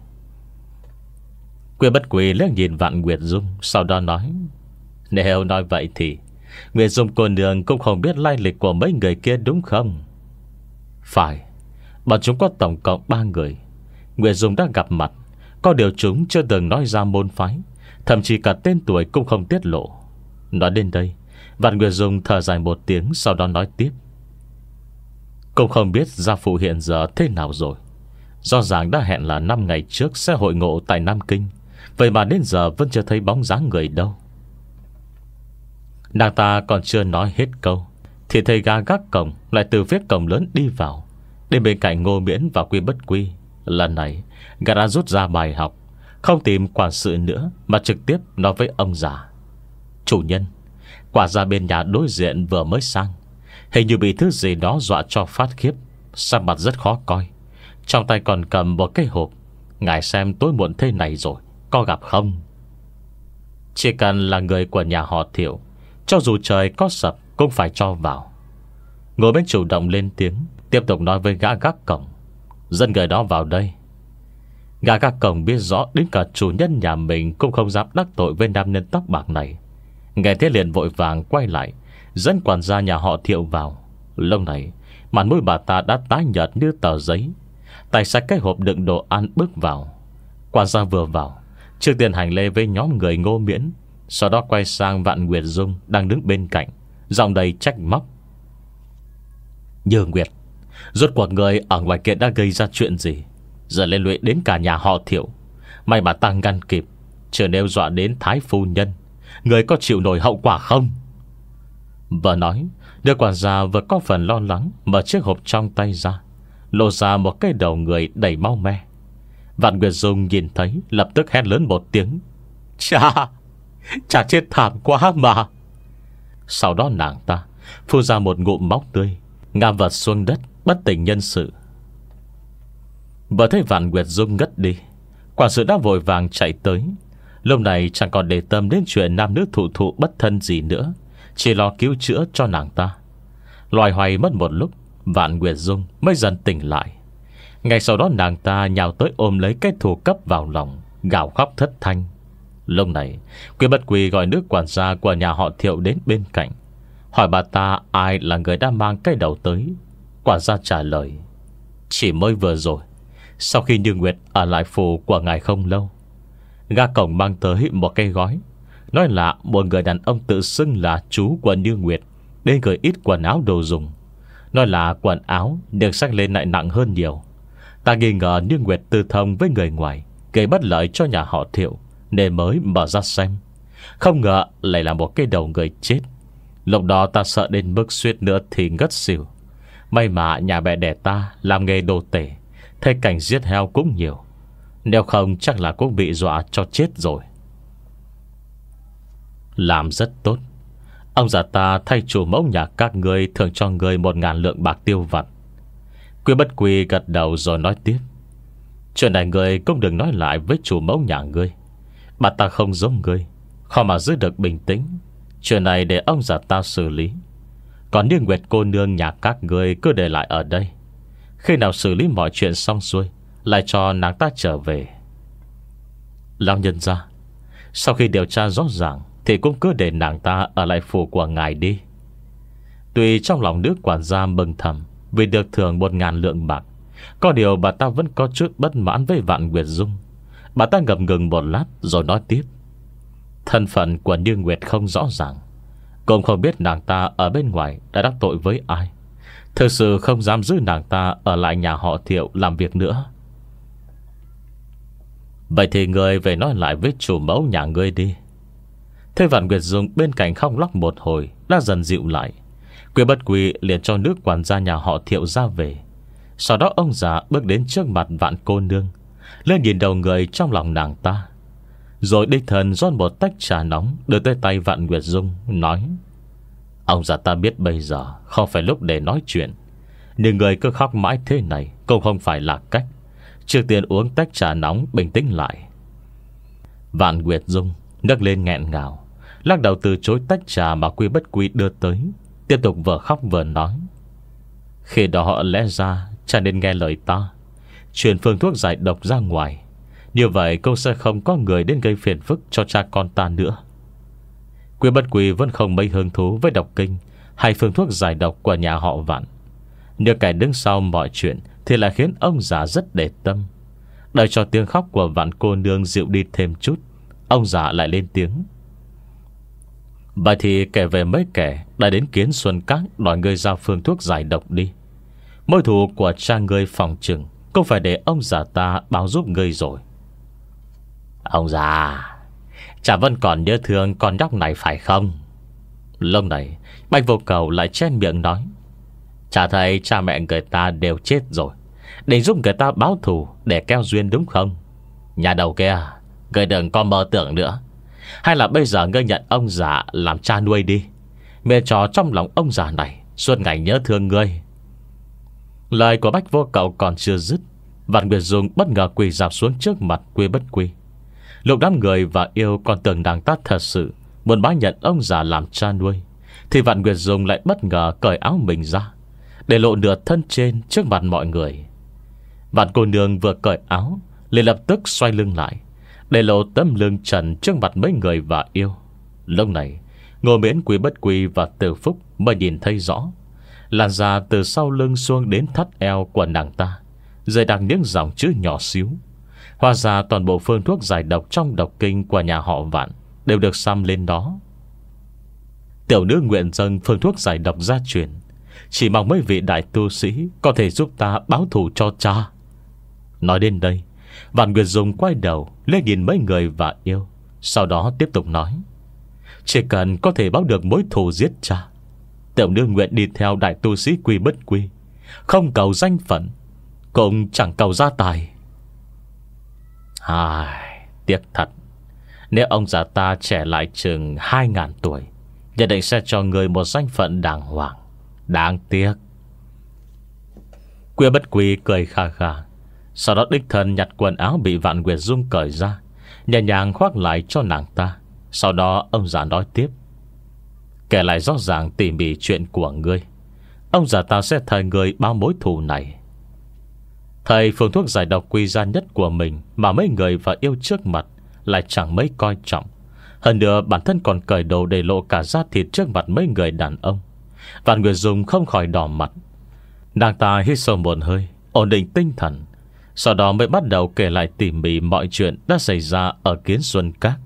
Quy Bất Quy liếc nhìn Vạn Nguyệt Dung, sau đó nói: Nếu nói vậy thì Nguyệt Dung cô nương cũng không biết lai lịch của mấy người kia đúng không? Phải. Bọn chúng có tổng cộng ba người. Nguyệt Dung đã gặp mặt, có điều chúng chưa từng nói ra môn phái, thậm chí cả tên tuổi cũng không tiết lộ. Nói đến đây, Vạn Nguyệt Dung thở dài một tiếng, sau đó nói tiếp: Cũng không biết gia phụ hiện giờ thế nào rồi. Rõ ràng đã hẹn là năm ngày trước sẽ hội ngộ tại Nam Kinh, vậy mà đến giờ vẫn chưa thấy bóng dáng người đâu. Nàng ta còn chưa nói hết câu thì thầy gà gác cổng lại từ phía cổng lớn đi vào, đến bên cạnh Ngô Miễn và Quy Bất Quy. Lần này gã đã rút ra bài học, không tìm quản sự nữa, mà trực tiếp nói với ông già: Chủ nhân, quả ra bên nhà đối diện vừa mới sang, hình như bị thứ gì đó dọa cho phát khiếp, sắc mặt rất khó coi, trong tay còn cầm một cái hộp. Ngài xem tối muộn thế này rồi, có gặp không? Chỉ cần là người của nhà họ Thiệu, cho dù trời có sập cũng phải cho vào. Ngồi bên chủ động lên tiếng, tiếp tục nói với gã gác cổng: Dẫn người đó vào đây. Gã gác cổng biết rõ đến cả chủ nhân nhà mình cũng không dám đắc tội với nam nhân tóc bạc này. Nghe thế liền vội vàng quay lại, dẫn quản gia nhà họ Thiệu vào. Lúc này mặt mũi bà ta đã tái nhợt như tờ giấy, tay xách cái hộp đựng đồ ăn bước vào. Quản gia vừa vào, trước tiên hành lễ với nhóm người Ngô Miễn, sau đó quay sang Vạn Nguyệt Dung đang đứng bên cạnh, giọng đầy trách móc: Như Nguyệt, Rốt cuộc người ở ngoài kia đã gây ra chuyện gì, giờ lên lụy đến cả nhà họ Thiệu. May mà ta ngăn kịp, chứ nếu dọa đến Thái phu nhân, người có chịu nổi hậu quả không? Vừa nói, đứa quản gia vừa có phần lo lắng mở chiếc hộp trong tay ra, lộ ra một cái đầu người đầy máu me. Vạn Nguyệt Dung nhìn thấy, lập tức hét lớn một tiếng: Chà, chà chết thảm quá mà. Sau đó nàng ta phun ra một ngụm máu tươi, ngã vật xuống đất bất tỉnh nhân sự. Vừa thấy Vạn Nguyệt Dung ngất đi, quản sự đã vội vàng chạy tới. Lúc này chẳng còn để tâm đến chuyện nam nữ thụ thụ bất thân gì nữa, chỉ lo cứu chữa cho nàng ta. Loài hoài mất một lúc, Vạn Nguyệt Dung mới dần tỉnh lại. Ngay sau đó nàng ta nhào tới ôm lấy cái thù cấp vào lòng, gào khóc thất thanh. Lúc này Quy Bất Quy gọi nữ quản gia của nhà họ Thiệu đến bên cạnh, hỏi bà ta ai là người đã mang cái đầu tới. Quản gia trả lời: Chỉ mới vừa rồi, sau khi Như Nguyệt ở lại phủ của ngài không lâu, gã cổng mang tới một cây gói, nói là một người đàn ông tự xưng là chú của Như Nguyệt đến gửi ít quần áo đồ dùng. Nói là quần áo được xách lên lại nặng hơn nhiều. Ta nghi ngờ Như Nguyệt tư thông với người ngoài, gây bất lợi cho nhà họ Thiệu, nên mới mở ra xem. Không ngờ lại là một cái đầu người chết. Lúc đó ta sợ đến mức suýt nữa thì ngất xỉu. May mà nhà mẹ đẻ ta làm nghề đồ tể, thấy cảnh giết heo cũng nhiều, nếu không chắc là cũng bị dọa cho chết rồi. Làm rất tốt. Ông già ta thay chủ mẫu nhà các ngươi thường cho ngươi một ngàn lượng bạc tiêu vặt. Quy Bất Quy gật đầu rồi nói tiếp: Chuyện này ngươi cũng đừng nói lại với chủ mẫu nhà ngươi. Bà ta không giống ngươi, khó mà giữ được bình tĩnh. Chuyện này để ông già ta xử lý. Còn Như Nguyệt cô nương nhà các ngươi cứ để lại ở đây. Khi nào xử lý mọi chuyện xong xuôi, lại cho nàng ta trở về. Lão nhân gia, sau khi điều tra rõ ràng thì cũng cứ để nàng ta ở lại phủ của ngài đi. Tuy trong lòng nữ quản gia mừng thầm vì được thưởng một ngàn lượng bạc, có điều bà ta vẫn có chút bất mãn với Vạn Nguyệt Dung. Bà ta ngập ngừng một lát rồi nói tiếp: Thân phận của Như Nguyệt không rõ ràng, cũng không biết nàng ta ở bên ngoài đã đắc tội với ai. Thực sự không dám giữ nàng ta ở lại nhà họ Thiệu làm việc nữa. Vậy thì người về nói lại với chủ mẫu nhà ngươi đi. Thế Vạn Nguyệt Dung bên cạnh khóc lóc một hồi đã dần dịu lại. Quy Bất Quy liền cho nước quản gia nhà họ Thiệu ra về. Sau đó ông già bước đến trước mặt Vạn cô nương, lên nhìn đầu người trong lòng nàng ta, rồi đích thân rót một tách trà nóng đưa tới tay Vạn Nguyệt Dung, nói: Ông già ta biết bây giờ không phải lúc để nói chuyện, nhưng người cứ khóc mãi thế này cũng không phải là cách. Trước tiên uống tách trà nóng bình tĩnh lại. Vạn Nguyệt Dung nấc lên nghẹn ngào, lắc đầu từ chối tách trà mà Quy Bất Quy đưa tới, tiếp tục vừa khóc vừa nói: Khi đó họ lẽ ra chẳng nên nghe lời ta, truyền phương thuốc giải độc ra ngoài. Như vậy cũng sẽ không có người đến gây phiền phức cho cha con ta nữa. Quy Bất Quy vẫn không mấy hứng thú với độc kinh hay phương thuốc giải độc của nhà họ Vạn. Nhưng kẻ đứng sau mọi chuyện thì lại khiến ông già rất để tâm. Đợi cho tiếng khóc của Vạn cô nương dịu đi thêm chút, ông già lại lên tiếng: Vậy thì kể về mấy kẻ đã đến Kiến Xuân Các đòi ngươi giao phương thuốc giải độc đi. Mối thù của cha ngươi phòng chừng cũng phải để ông già ta báo giúp ngươi rồi. Ông già, chả vẫn còn nhớ thương con nhóc này phải không? Lúc này Bạch Vô Cầu lại chen miệng nói: Chả thấy cha mẹ người ta đều chết rồi, định giúp người ta báo thù để keo duyên đúng không? Nhà đầu kia, ngươi đừng có mơ tưởng nữa. Hay là bây giờ ngươi nhận ông già làm cha nuôi đi, miễn cho trong lòng ông già này suốt ngày nhớ thương ngươi. Lời của Bạch Vô Cầu còn chưa dứt, Vạn Nguyệt Dung bất ngờ quỳ rạp xuống trước mặt Quy Bất Quy. Lúc đám người và yêu còn tưởng nàng ta thật sự muốn bái nhận ông già làm cha nuôi, thì Vạn Nguyệt Dung lại bất ngờ cởi áo mình ra, để lộ nửa thân trên trước mặt mọi người. Vạn cô nương vừa cởi áo liền lập tức xoay lưng lại, để lộ tấm lưng trần trước mặt mấy người và yêu. Lúc này Ngô Miễn, Quy Bất Quy và Từ Phúc mới nhìn thấy rõ, làn da từ sau lưng xuống đến thắt eo của nàng ta dày đặc những dòng chữ nhỏ xíu. Hóa ra toàn bộ phương thuốc giải độc trong độc kinh của nhà họ Vạn đều được xăm lên đó. Tiểu nữ nguyện dâng phương thuốc giải độc gia truyền, Chỉ mong mấy vị đại tu sĩ có thể giúp ta báo thù cho cha. Nói đến đây, Vạn Nguyệt Dung quay đầu lên nhìn mấy người và yêu, sau đó tiếp tục nói: Chỉ cần có thể báo được mối thù giết cha, tiểu nương nguyện đi theo đại tu sĩ Quy Bất Quy, không cầu danh phận, cũng chẳng cầu gia tài. Ai, tiếc thật. Nếu ông già ta trẻ lại chừng hai ngàn tuổi, nhất định sẽ cho người một danh phận đàng hoàng. Đáng tiếc. Quy Bất Quy cười khà khà, sau đó đích thân nhặt quần áo bị Vạn Nguyệt Dung cởi ra, nhẹ nhàng khoác lại cho nàng ta. Sau đó ông già nói tiếp: Kể lại rõ ràng tỉ mỉ chuyện của ngươi, ông già ta sẽ thầy người bao mối thù này. Thầy phương thuốc giải độc quý giá nhất của mình mà mấy người và yêu trước mặt lại chẳng mấy coi trọng. Hơn nữa bản thân còn cởi đồ để lộ cả da thịt trước mặt mấy người đàn ông. Vạn Nguyệt Dung không khỏi đỏ mặt. Nàng ta hít sâu một hơi, ổn định tinh thần, sau đó mới bắt đầu kể lại tỉ mỉ mọi chuyện đã xảy ra ở Kiến Xuân Các.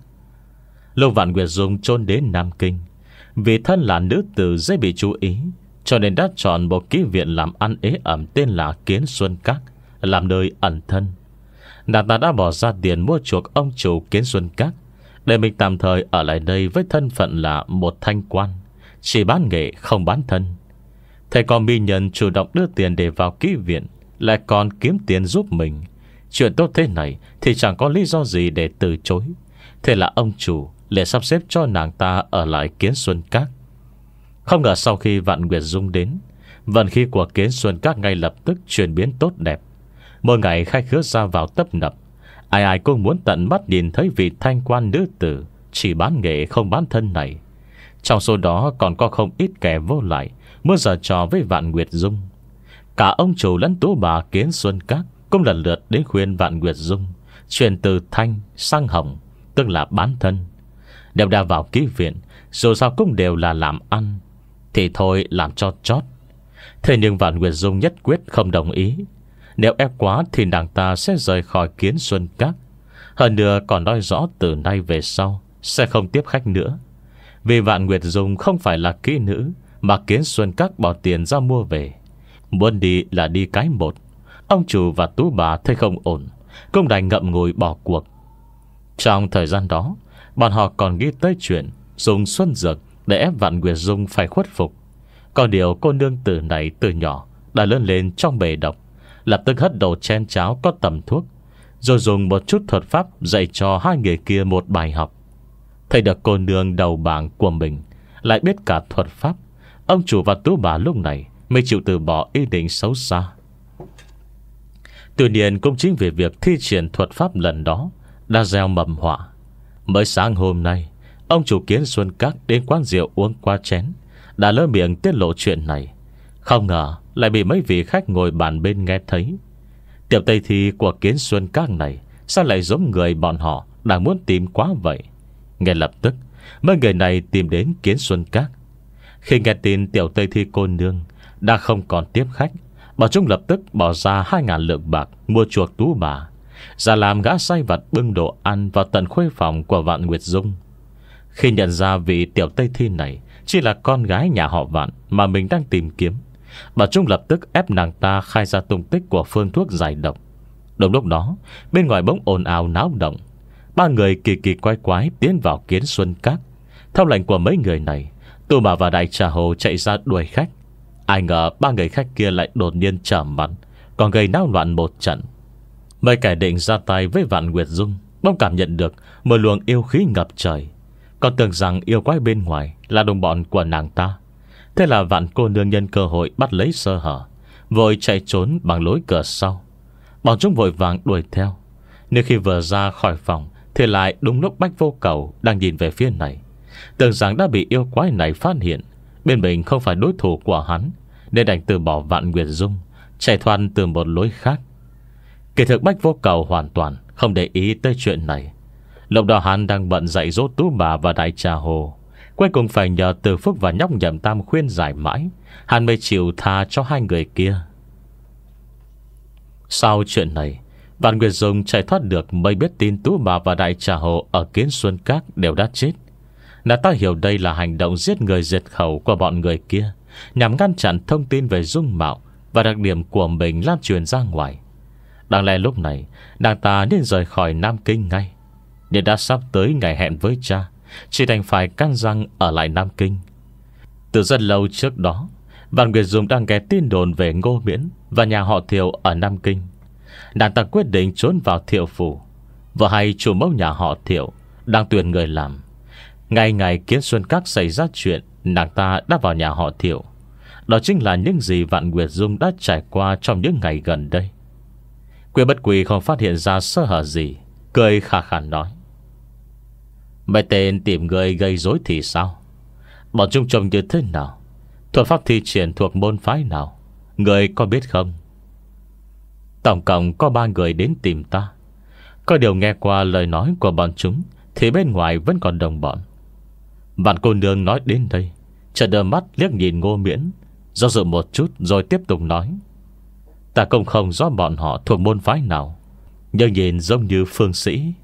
Lúc Vạn Nguyệt Dung trốn đến Nam Kinh, vì thân là nữ tử dễ bị chú ý, cho nên đã chọn một ký viện làm ăn ế ẩm tên là Kiến Xuân Các làm nơi ẩn thân. Nàng ta đã bỏ ra tiền mua chuộc ông chủ Kiến Xuân Các, để mình tạm thời ở lại đây với thân phận là một thanh quan, chỉ bán nghệ không bán thân. Thầy con mỹ nhân chủ động đưa tiền để vào ký viện, lại còn kiếm tiền giúp mình. Chuyện tốt thế này thì chẳng có lý do gì để từ chối. Thế là ông chủ liền sắp xếp cho nàng ta ở lại Kiến Xuân Các. Không ngờ sau khi Vạn Nguyệt Dung đến, vận khí của Kiến Xuân Các ngay lập tức chuyển biến tốt đẹp. Mỗi ngày khách khứa ra vào tấp nập, ai ai cũng muốn tận mắt nhìn thấy vị thanh quan nữ tử chỉ bán nghệ không bán thân này. Trong số đó còn có không ít kẻ vô lại muốn giở trò với Vạn Nguyệt Dung. Cả ông chủ lẫn tú bà Kiến Xuân Các cũng lần lượt đến khuyên Vạn Nguyệt Dung chuyển từ thanh sang hồng, tức là bán thân. Đều đã vào ký viện, dù sao cũng đều là làm ăn, thì thôi làm cho chót. Thế nhưng Vạn Nguyệt Dung nhất quyết không đồng ý. Nếu ép quá thì nàng ta sẽ rời khỏi Kiến Xuân Các. Hơn nữa còn nói rõ từ nay về sau sẽ không tiếp khách nữa. Vì Vạn Nguyệt Dung không phải là kỹ nữ mà Kiến Xuân Các bỏ tiền ra mua về. Muốn đi là đi cái một. Ông chủ và tú bà thấy không ổn, cũng đành ngậm ngùi bỏ cuộc. Trong thời gian đó, bọn họ còn nghĩ tới chuyện dùng xuân dược để ép Vạn Nguyệt Dung phải khuất phục. Có điều cô nương tử này từ nhỏ đã lớn lên trong bể độc, lập tức hất đầu chen cháo có tầm thuốc, rồi dùng một chút thuật pháp dạy cho hai người kia một bài học. Thấy được cô nương đầu bảng của mình lại biết cả thuật pháp, ông chủ và tú bà lúc này mới chịu từ bỏ ý định xấu xa. Tuy nhiên cũng chính vì việc thi triển thuật pháp lần đó đã gieo mầm họa. Mới sáng hôm nay, ông chủ Kiến Xuân Các đến quán rượu uống qua chén, đã lỡ miệng tiết lộ chuyện này. Không ngờ lại bị mấy vị khách ngồi bàn bên nghe thấy. Tiểu Tây Thi của Kiến Xuân Các này sao lại giống người bọn họ đang muốn tìm quá vậy? Ngay lập tức mấy người này tìm đến Kiến Xuân Các. Khi nghe tin Tiểu Tây Thi cô nương đã không còn tiếp khách, bọn chúng lập tức bỏ ra hai ngàn lượng bạc mua chuộc tú bà, ra làm gã sai vặt bưng đồ ăn vào tận khuê phòng của Vạn Nguyệt Dung. Khi nhận ra vị Tiểu Tây Thi này chỉ là con gái nhà họ Vạn mà mình đang tìm kiếm, bọn chúng lập tức ép nàng ta khai ra tung tích của phương thuốc giải độc. Đúng lúc đó, bên ngoài bỗng ồn ào náo động. Ba người kỳ kỳ quái quái tiến vào Kiến Xuân Các. Theo lệnh của mấy người này, Tu Bà và Đại Trà Hồ chạy ra đuổi khách. Ai ngờ ba người khách kia lại đột nhiên trở mặt, còn gây náo loạn một trận. Mấy kẻ định ra tay với Vạn Nguyệt Dung bỗng cảm nhận được một luồng yêu khí ngập trời, còn tưởng rằng yêu quái bên ngoài là đồng bọn của nàng ta. Thế là Vạn cô nương nhân cơ hội bắt lấy sơ hở, vội chạy trốn bằng lối cửa sau. Bọn chúng vội vàng đuổi theo. Nhưng khi vừa ra khỏi phòng thì lại đúng lúc Bách Vô Cầu đang nhìn về phía này, tưởng rằng đã bị yêu quái này phát hiện bên mình không phải đối thủ của hắn, nên đành từ bỏ Vạn Nguyệt Dung, chạy thoát từ một lối khác. Kỳ thực Bách Vô Cầu hoàn toàn không để ý tới chuyện này. Lúc đó hắn đang bận dạy dỗ Tú Bà và Đại Trà Hồ, cuối cùng phải nhờ Từ Phúc và nhóc Nhậm Tam khuyên giải mãi, hắn mới chịu tha cho hai người kia. Sau chuyện này, Vạn Nguyệt Dung chạy thoát được mới biết tin Tú Bà và Đại Trà Hồ ở Kiến Xuân Các đều đã chết. Nàng ta hiểu đây là hành động giết người diệt khẩu của bọn người kia, nhằm ngăn chặn thông tin về dung mạo và đặc điểm của mình lan truyền ra ngoài. Đáng lẽ lúc này nàng ta nên rời khỏi Nam Kinh ngay, nhưng đã sắp tới ngày hẹn với cha, chỉ đành phải cắn răng ở lại Nam Kinh. Từ rất lâu trước đó, Vạn Nguyệt Dung đang nghe tin đồn về Ngô Miễn và nhà họ Thiệu ở Nam Kinh. Nàng ta quyết định trốn vào Thiệu phủ. Và hay chủ mẫu nhà họ Thiệu đang tuyển người làm. Ngày ngày Kiến Xuân Các xảy ra chuyện, nàng ta đã vào nhà họ Thiệu. Đó chính là những gì Vạn Nguyệt Dung đã trải qua trong những ngày gần đây. Quyên Bất Quỳ không phát hiện ra sơ hở gì, cười khà khà nói: "Mấy tên tìm người gây rối thì sao? Bọn chúng trông như thế nào? Thuật pháp thi triển thuộc môn phái nào? Người có biết không?" "Tổng cộng có ba người đến tìm ta. Có điều nghe qua lời nói của bọn chúng thì bên ngoài vẫn còn đồng bọn." Vạn cô nương nói đến đây, chợt đưa mắt liếc nhìn Ngô Miễn, do dự một chút rồi tiếp tục nói: "Ta cũng không rõ bọn họ thuộc môn phái nào, nhưng nhìn giống như phương sĩ."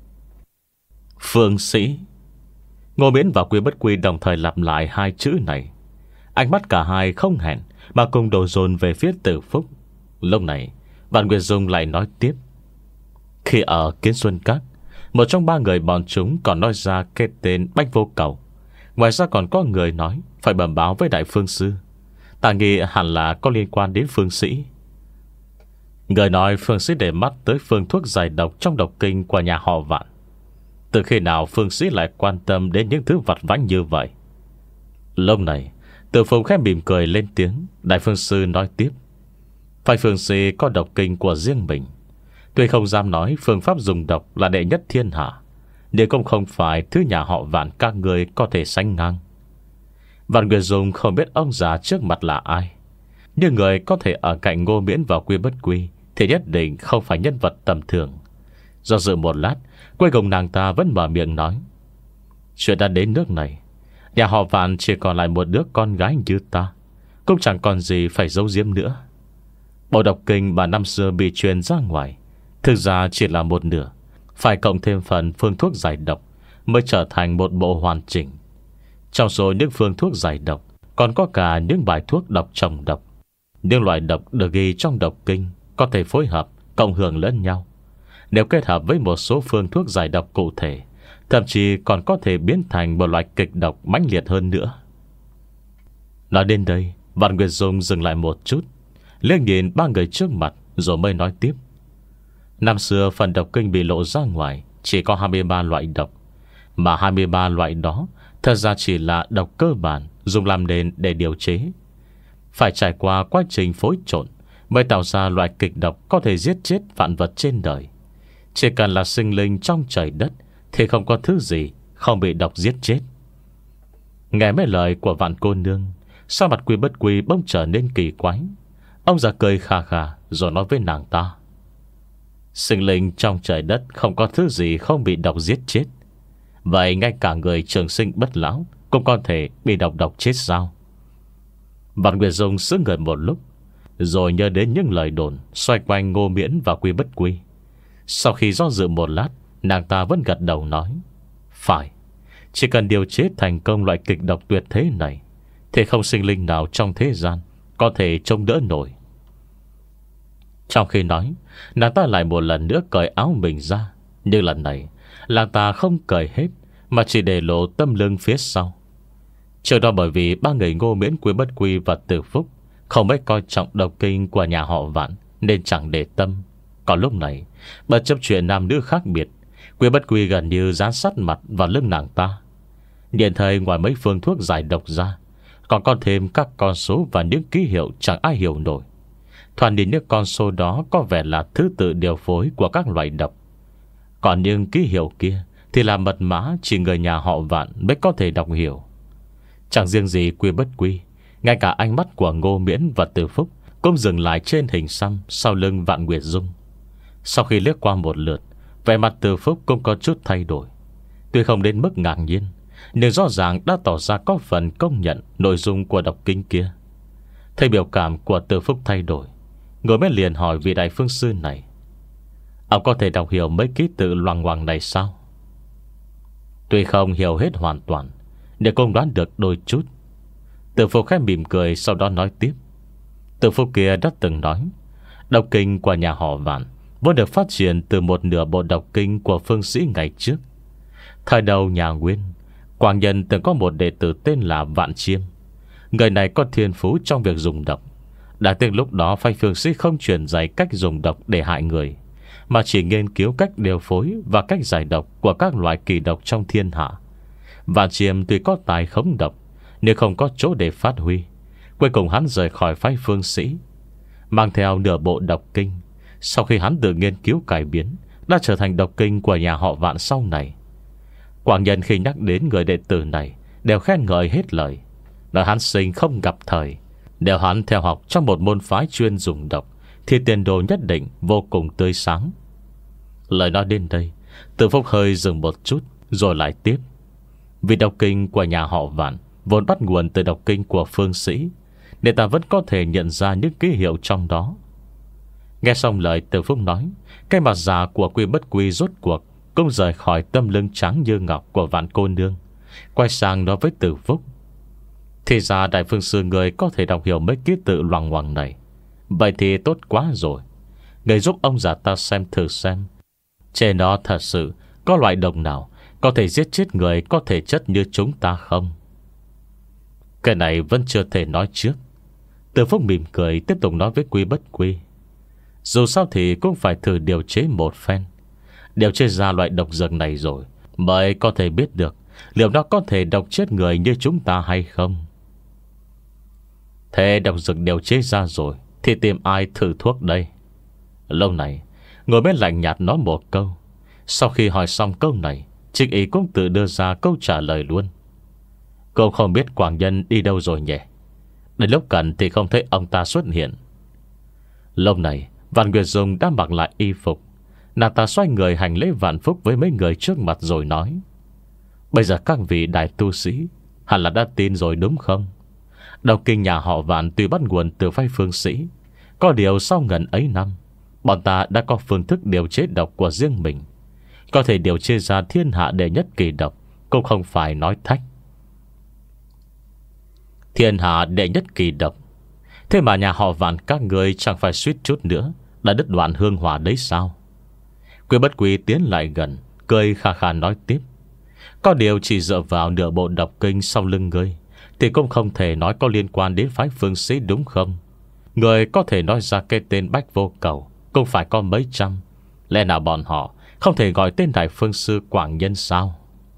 Phương sĩ. Ngô Miễn và Quy Bất Quy đồng thời lặp lại hai chữ này. Ánh mắt cả hai không hẹn mà cùng đổ dồn về phía Tử Phúc. Lúc này Vạn Nguyệt Dung lại nói tiếp: "Khi ở Kiến Xuân Các, một trong ba người bọn chúng còn nói ra cái tên Bách Vô Cầu. Ngoài ra còn có người nói phải bẩm báo với Đại Phương Sư. Ta nghĩ hẳn là có liên quan đến phương sĩ." Người nói phương sĩ để mắt tới phương thuốc giải độc trong độc kinh của nhà họ Vạn. Từ khi nào phương sĩ lại quan tâm đến những thứ vặt vãnh như vậy? Lúc này Tử Phúc khẽ mỉm cười lên tiếng. Đại Phương Sư nói tiếp: "Phải phương sĩ có độc kinh của riêng mình. Tuy không dám nói phương pháp dùng độc là đệ nhất thiên hạ, nhưng cũng không phải thứ nhà họ Vạn các người có thể sánh ngang." Vạn Nguyệt Dung không biết ông già trước mặt là ai, nhưng người có thể ở cạnh Ngô Miễn và Quy Bất Quy thì nhất định không phải nhân vật tầm thường. Do dự một lát, cuối cùng nàng ta vẫn mở miệng nói: "Chuyện đã đến nước này, nhà họ Vạn chỉ còn lại một đứa con gái như ta, cũng chẳng còn gì phải giấu giếm nữa. Bộ độc kinh mà năm xưa bị truyền ra ngoài thực ra chỉ là một nửa, phải cộng thêm phần phương thuốc giải độc mới trở thành một bộ hoàn chỉnh. Trong số những phương thuốc giải độc còn có cả những bài thuốc độc trồng độc. Những loại độc được ghi trong độc kinh có thể phối hợp, cộng hưởng lẫn nhau. Nếu kết hợp với một số phương thuốc giải độc cụ thể, thậm chí còn có thể biến thành một loại kịch độc mãnh liệt hơn nữa." Nói đến đây, Vạn Nguyệt Dung dừng lại một chút, liếc nhìn ba người trước mặt rồi mới nói tiếp: "Năm xưa phần độc kinh bị lộ ra ngoài chỉ có hai mươi ba loại độc, mà hai mươi ba loại đó thật ra chỉ là độc cơ bản dùng làm nền để điều chế. Phải trải qua quá trình phối trộn mới tạo ra loại kịch độc có thể giết chết vạn vật trên đời. Chỉ cần là sinh linh trong trời đất thì không có thứ gì không bị độc giết chết." Nghe mấy lời của Vạn cô nương, sao mặt Quy Bất Quy bỗng trở nên kỳ quái. Ông già cười khà khà rồi nói với nàng ta: "Sinh linh trong trời đất không có thứ gì không bị độc giết chết. Vậy ngay cả người trường sinh bất lão cũng có thể bị độc độc chết sao?" Vạn Nguyệt Dung sững người một lúc, rồi nhớ đến những lời đồn xoay quanh Ngô Miễn và Quy Bất Quy. Sau khi do dự một lát, nàng ta vẫn gật đầu nói: "Phải, chỉ cần điều chế thành công loại kịch độc tuyệt thế này thì không sinh linh nào trong thế gian có thể chống đỡ nổi." Trong khi nói, nàng ta lại một lần nữa cởi áo mình ra. Nhưng lần này nàng ta không cởi hết, mà chỉ để lộ tâm lưng phía sau. Trước đó bởi vì ba người Ngô Miễn, Quy Bất Quy và Tử Phúc không mấy coi trọng độc kinh của nhà họ Vạn, nên chẳng để tâm. Còn lúc này, bất chấp chuyện nam nữ khác biệt, Quy Bất Quy gần như dán sát mặt vào lưng nàng ta. Hiện thời ngoài mấy phương thuốc giải độc ra, còn có thêm các con số và những ký hiệu chẳng ai hiểu nổi. Thoạt nhìn những con số đó có vẻ là thứ tự điều phối của các loại độc. Còn những ký hiệu kia thì là mật mã chỉ người nhà họ Vạn mới có thể đọc hiểu. Chẳng riêng gì Quy Bất Quy, ngay cả ánh mắt của Ngô Miễn và Từ Phúc cũng dừng lại trên hình xăm sau lưng Vạn Nguyệt Dung. Sau khi liếc qua một lượt, vẻ mặt Từ Phúc cũng có chút thay đổi. Tuy không đến mức ngạc nhiên, nhưng rõ ràng đã tỏ ra có phần công nhận nội dung của độc kinh kia. Thấy biểu cảm của Từ Phúc thay đổi, Ngô Miễn liền hỏi vị đại phương sư này: "Ông có thể đọc hiểu mấy ký tự loằng ngoằng này sao?" "Tuy không hiểu hết hoàn toàn, để cũng đoán được đôi chút." Tử Phúc khẽ mỉm cười, sau đó nói tiếp. Tử Phúc kia đã từng nói độc kinh của nhà họ Vạn vốn được phát triển từ một nửa bộ độc kinh của phương sĩ ngày trước. Thời đầu nhà Nguyên, Quảng Nhân từng có một đệ tử tên là Vạn Chiêm. Người này có thiên phú trong việc dùng độc. Đáng tiếc lúc đó phái phương sĩ không truyền dạy cách dùng độc để hại người, mà chỉ nghiên cứu cách điều phối và cách giải độc của các loại kỳ độc trong thiên hạ. Vạn Chiêm tuy có tài khống độc, nhưng không có chỗ để phát huy. Cuối cùng hắn rời khỏi phái phương sĩ, mang theo nửa bộ độc kinh. Sau khi hắn tự nghiên cứu cải biến, đã trở thành độc kinh của nhà họ Vạn sau này. Quảng Nhân khi nhắc đến người đệ tử này đều khen ngợi hết lời, nói hắn sinh không gặp thời. Nếu hắn theo học trong một môn phái chuyên dùng độc thì tiền đồ nhất định vô cùng tươi sáng. Lời nói đến đây, Tử Phúc hơi dừng một chút rồi lại tiếp. Vì độc kinh của nhà họ Vạn vốn bắt nguồn từ độc kinh của phương sĩ, nên ta vẫn có thể nhận ra những ký hiệu trong đó. Nghe xong lời Tử Phúc nói, cái mặt già của Quy Bất Quy rốt cuộc cũng rời khỏi tâm lưng trắng như ngọc của Vạn cô nương, quay sang nói với Tử Phúc. Thì ra đại phương sư người có thể đọc hiểu mấy ký tự loằng ngoằng này. Vậy thì tốt quá rồi. Người giúp ông già ta xem thử xem, trên nó thật sự có loại độc nào có thể giết chết người có thể chất như chúng ta không? Cái này vẫn chưa thể nói trước. Tử Phúc mỉm cười tiếp tục nói với Quy Bất Quy. Dù sao thì cũng phải thử điều chế một phen. Điều chế ra loại độc dược này rồi mới có thể biết được liệu nó có thể độc chết người như chúng ta hay không. Thế độc dược điều chế ra rồi thì tìm ai thử thuốc đây? Lâu này ngồi bên lạnh nhạt nói một câu. Sau khi hỏi xong câu này, Trịnh Ý cũng tự đưa ra câu trả lời luôn. Cô không biết Quảng Nhân đi đâu rồi nhỉ? Đến lúc cần thì không thấy ông ta xuất hiện. Lúc này Vạn Nguyệt Dung đã mặc lại y phục. Nàng ta xoay người hành lễ vạn phúc với mấy người trước mặt rồi nói. Bây giờ các vị đại tu sĩ hẳn là đã tin rồi đúng không? Độc kinh nhà họ Vạn tuy bắt nguồn từ phái phương sĩ, có điều sau ngần ấy năm, bọn ta đã có phương thức điều chế độc của riêng mình. Có thể điều chế ra thiên hạ đệ nhất kỳ độc cũng không phải nói thách. Thiên hạ đệ nhất kỳ độc? Thế mà nhà họ Vạn các người chẳng phải suýt chút nữa đã đứt đoạn hương hỏa đấy sao? Quy Bất Quy tiến lại gần, cười khà khà nói tiếp. Có điều chỉ dựa vào nửa bộ độc kinh sau lưng ngươi thì cũng không thể nói có liên quan đến phái phương sĩ đúng không? Người có thể nói ra cái tên Bách Vô Cầu cũng phải có mấy trăm. Lẽ nào bọn họ không thể gọi tên đại phương sư Quảng Nhân sao?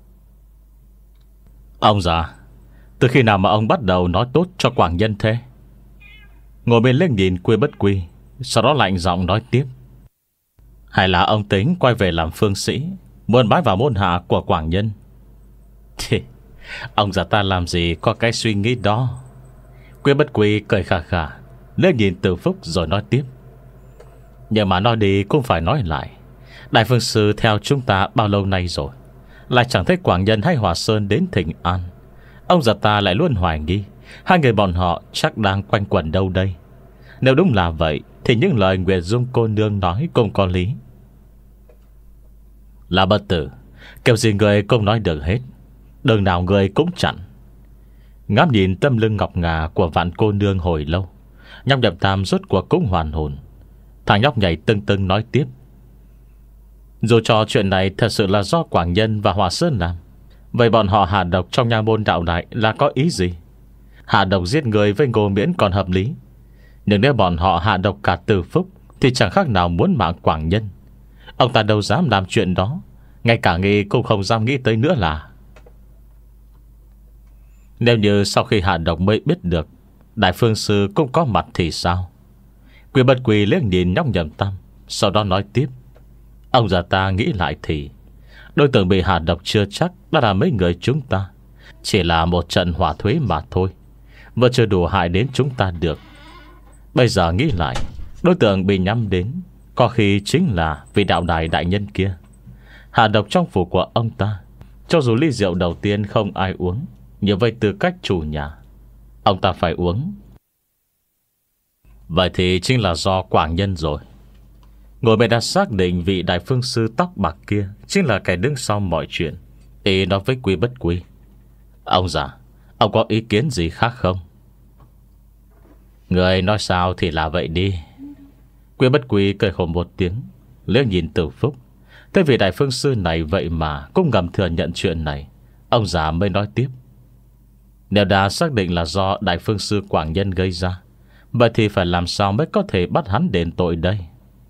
Ông già, từ khi nào mà ông bắt đầu nói tốt cho Quảng Nhân thế? Ngồi bên lên nhìn Quy Bất Quy, sau đó lạnh giọng nói tiếp. Hay là ông tính quay về làm phương sĩ, muốn bái vào môn hạ của Quảng Nhân? Thì ông già ta làm gì có cái suy nghĩ đó. Quy Bất Quy cười khà khà, lên nhìn Tử Phúc rồi nói tiếp. Nhưng mà nói đi cũng phải nói lại, đại phương sư theo chúng ta bao lâu nay rồi, lại chẳng thấy Quảng Nhân hay Hòa Sơn đến thỉnh an. Ông già ta lại luôn hoài nghi hai người bọn họ chắc đang quanh quẩn đâu đây. Nếu đúng là vậy thì những lời Nguyệt Dung cô nương nói cũng có lý. Là bất tử, kiểu gì người cũng nói được hết, đường nào người cũng chặn. Ngắm nhìn tâm lưng ngọc ngà của Vạn cô nương hồi lâu, nhóc Nhậm Tam rốt cuộc cũng hoàn hồn. Thằng nhóc nhảy tưng tưng nói tiếp. Dù cho chuyện này thật sự là do Quảng Nhân và Hòa Sơn làm, vậy bọn họ hạ độc trong nha môn đạo đại là có ý gì? Hạ độc giết người với Ngô Miễn còn hợp lý, nhưng nếu bọn họ hạ độc cả Tử Phúc thì chẳng khác nào muốn mạng Quảng Nhân. Ông ta đâu dám làm chuyện đó, ngay cả nghĩ cũng không dám nghĩ tới nữa là. Nếu như sau khi hạ độc mới biết được đại phương sư cũng có mặt thì sao? Quy Bất Quy liếc nhìn nhóc Nhậm Tam, sau đó nói tiếp. Ông già ta nghĩ lại thì đối tượng bị hạ độc chưa chắc đã là mấy người chúng ta, chỉ là một trận hỏa thuế mà thôi, vẫn chưa đủ hại đến chúng ta được. Bây giờ nghĩ lại, đối tượng bị nhắm đến có khi chính là vị đạo đài đại nhân kia. Hạ độc trong phủ của ông ta, cho dù ly rượu đầu tiên không ai uống, như vậy tư cách chủ nhà ông ta phải uống. Vậy thì chính là do Quảng Nhân rồi. Ngồi bên đã xác định vị đại phương sư tóc bạc kia chính là kẻ đứng sau mọi chuyện, thì nói với Quy Bất Quy. Ông già, ông có ý kiến gì khác không? Người nói sao thì là vậy đi. Quy Bất Quy cười khổ một tiếng, liếc nhìn Từ Phúc. Thế vì đại phương sư này vậy mà cũng ngầm thừa nhận chuyện này. Ông già mới nói tiếp: nếu đã xác định là do đại phương sư Quảng Nhân gây ra, vậy thì phải làm sao mới có thể bắt hắn đền tội đây?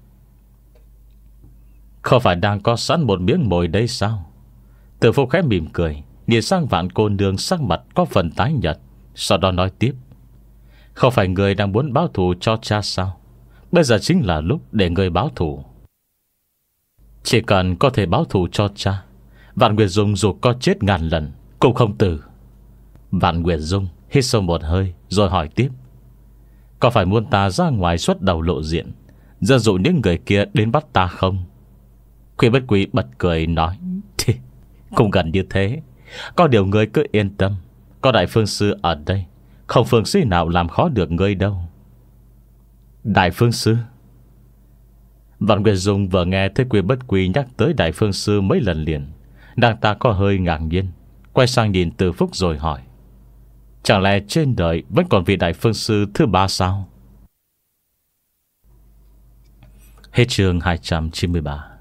Không phải đang có sẵn một miếng mồi đây sao? Từ Phúc khẽ mỉm cười, nhìn sang Vạn Cô Nương sắc mặt có phần tái nhợt, sau đó nói tiếp: không phải người đang muốn báo thù cho cha sao? Bây giờ chính là lúc để người báo thù. Chỉ cần có thể báo thù cho cha, Vạn Nguyệt Dung dù có chết ngàn lần cũng không từ. Vạn Nguyệt Dung hít sâu một hơi rồi hỏi tiếp: có phải muốn ta ra ngoài xuất đầu lộ diện, dẫn dụ những người kia đến bắt ta không? Quy Bất Quy bật cười nói: thì cũng gần như thế. Có điều ngươi cứ yên tâm, có đại phương sư ở đây, không phương sĩ nào làm khó được ngươi đâu. Đại phương sư? Vạn Nguyệt Dung vừa nghe thấy Quy Bất Quy nhắc tới đại phương sư mấy lần liền, nàng ta có hơi ngạc nhiên, quay sang nhìn Từ Phúc rồi hỏi: chẳng lẽ trên đời vẫn còn vị đại phương sư thứ ba sao? Hết chương hai trăm chín mươi ba.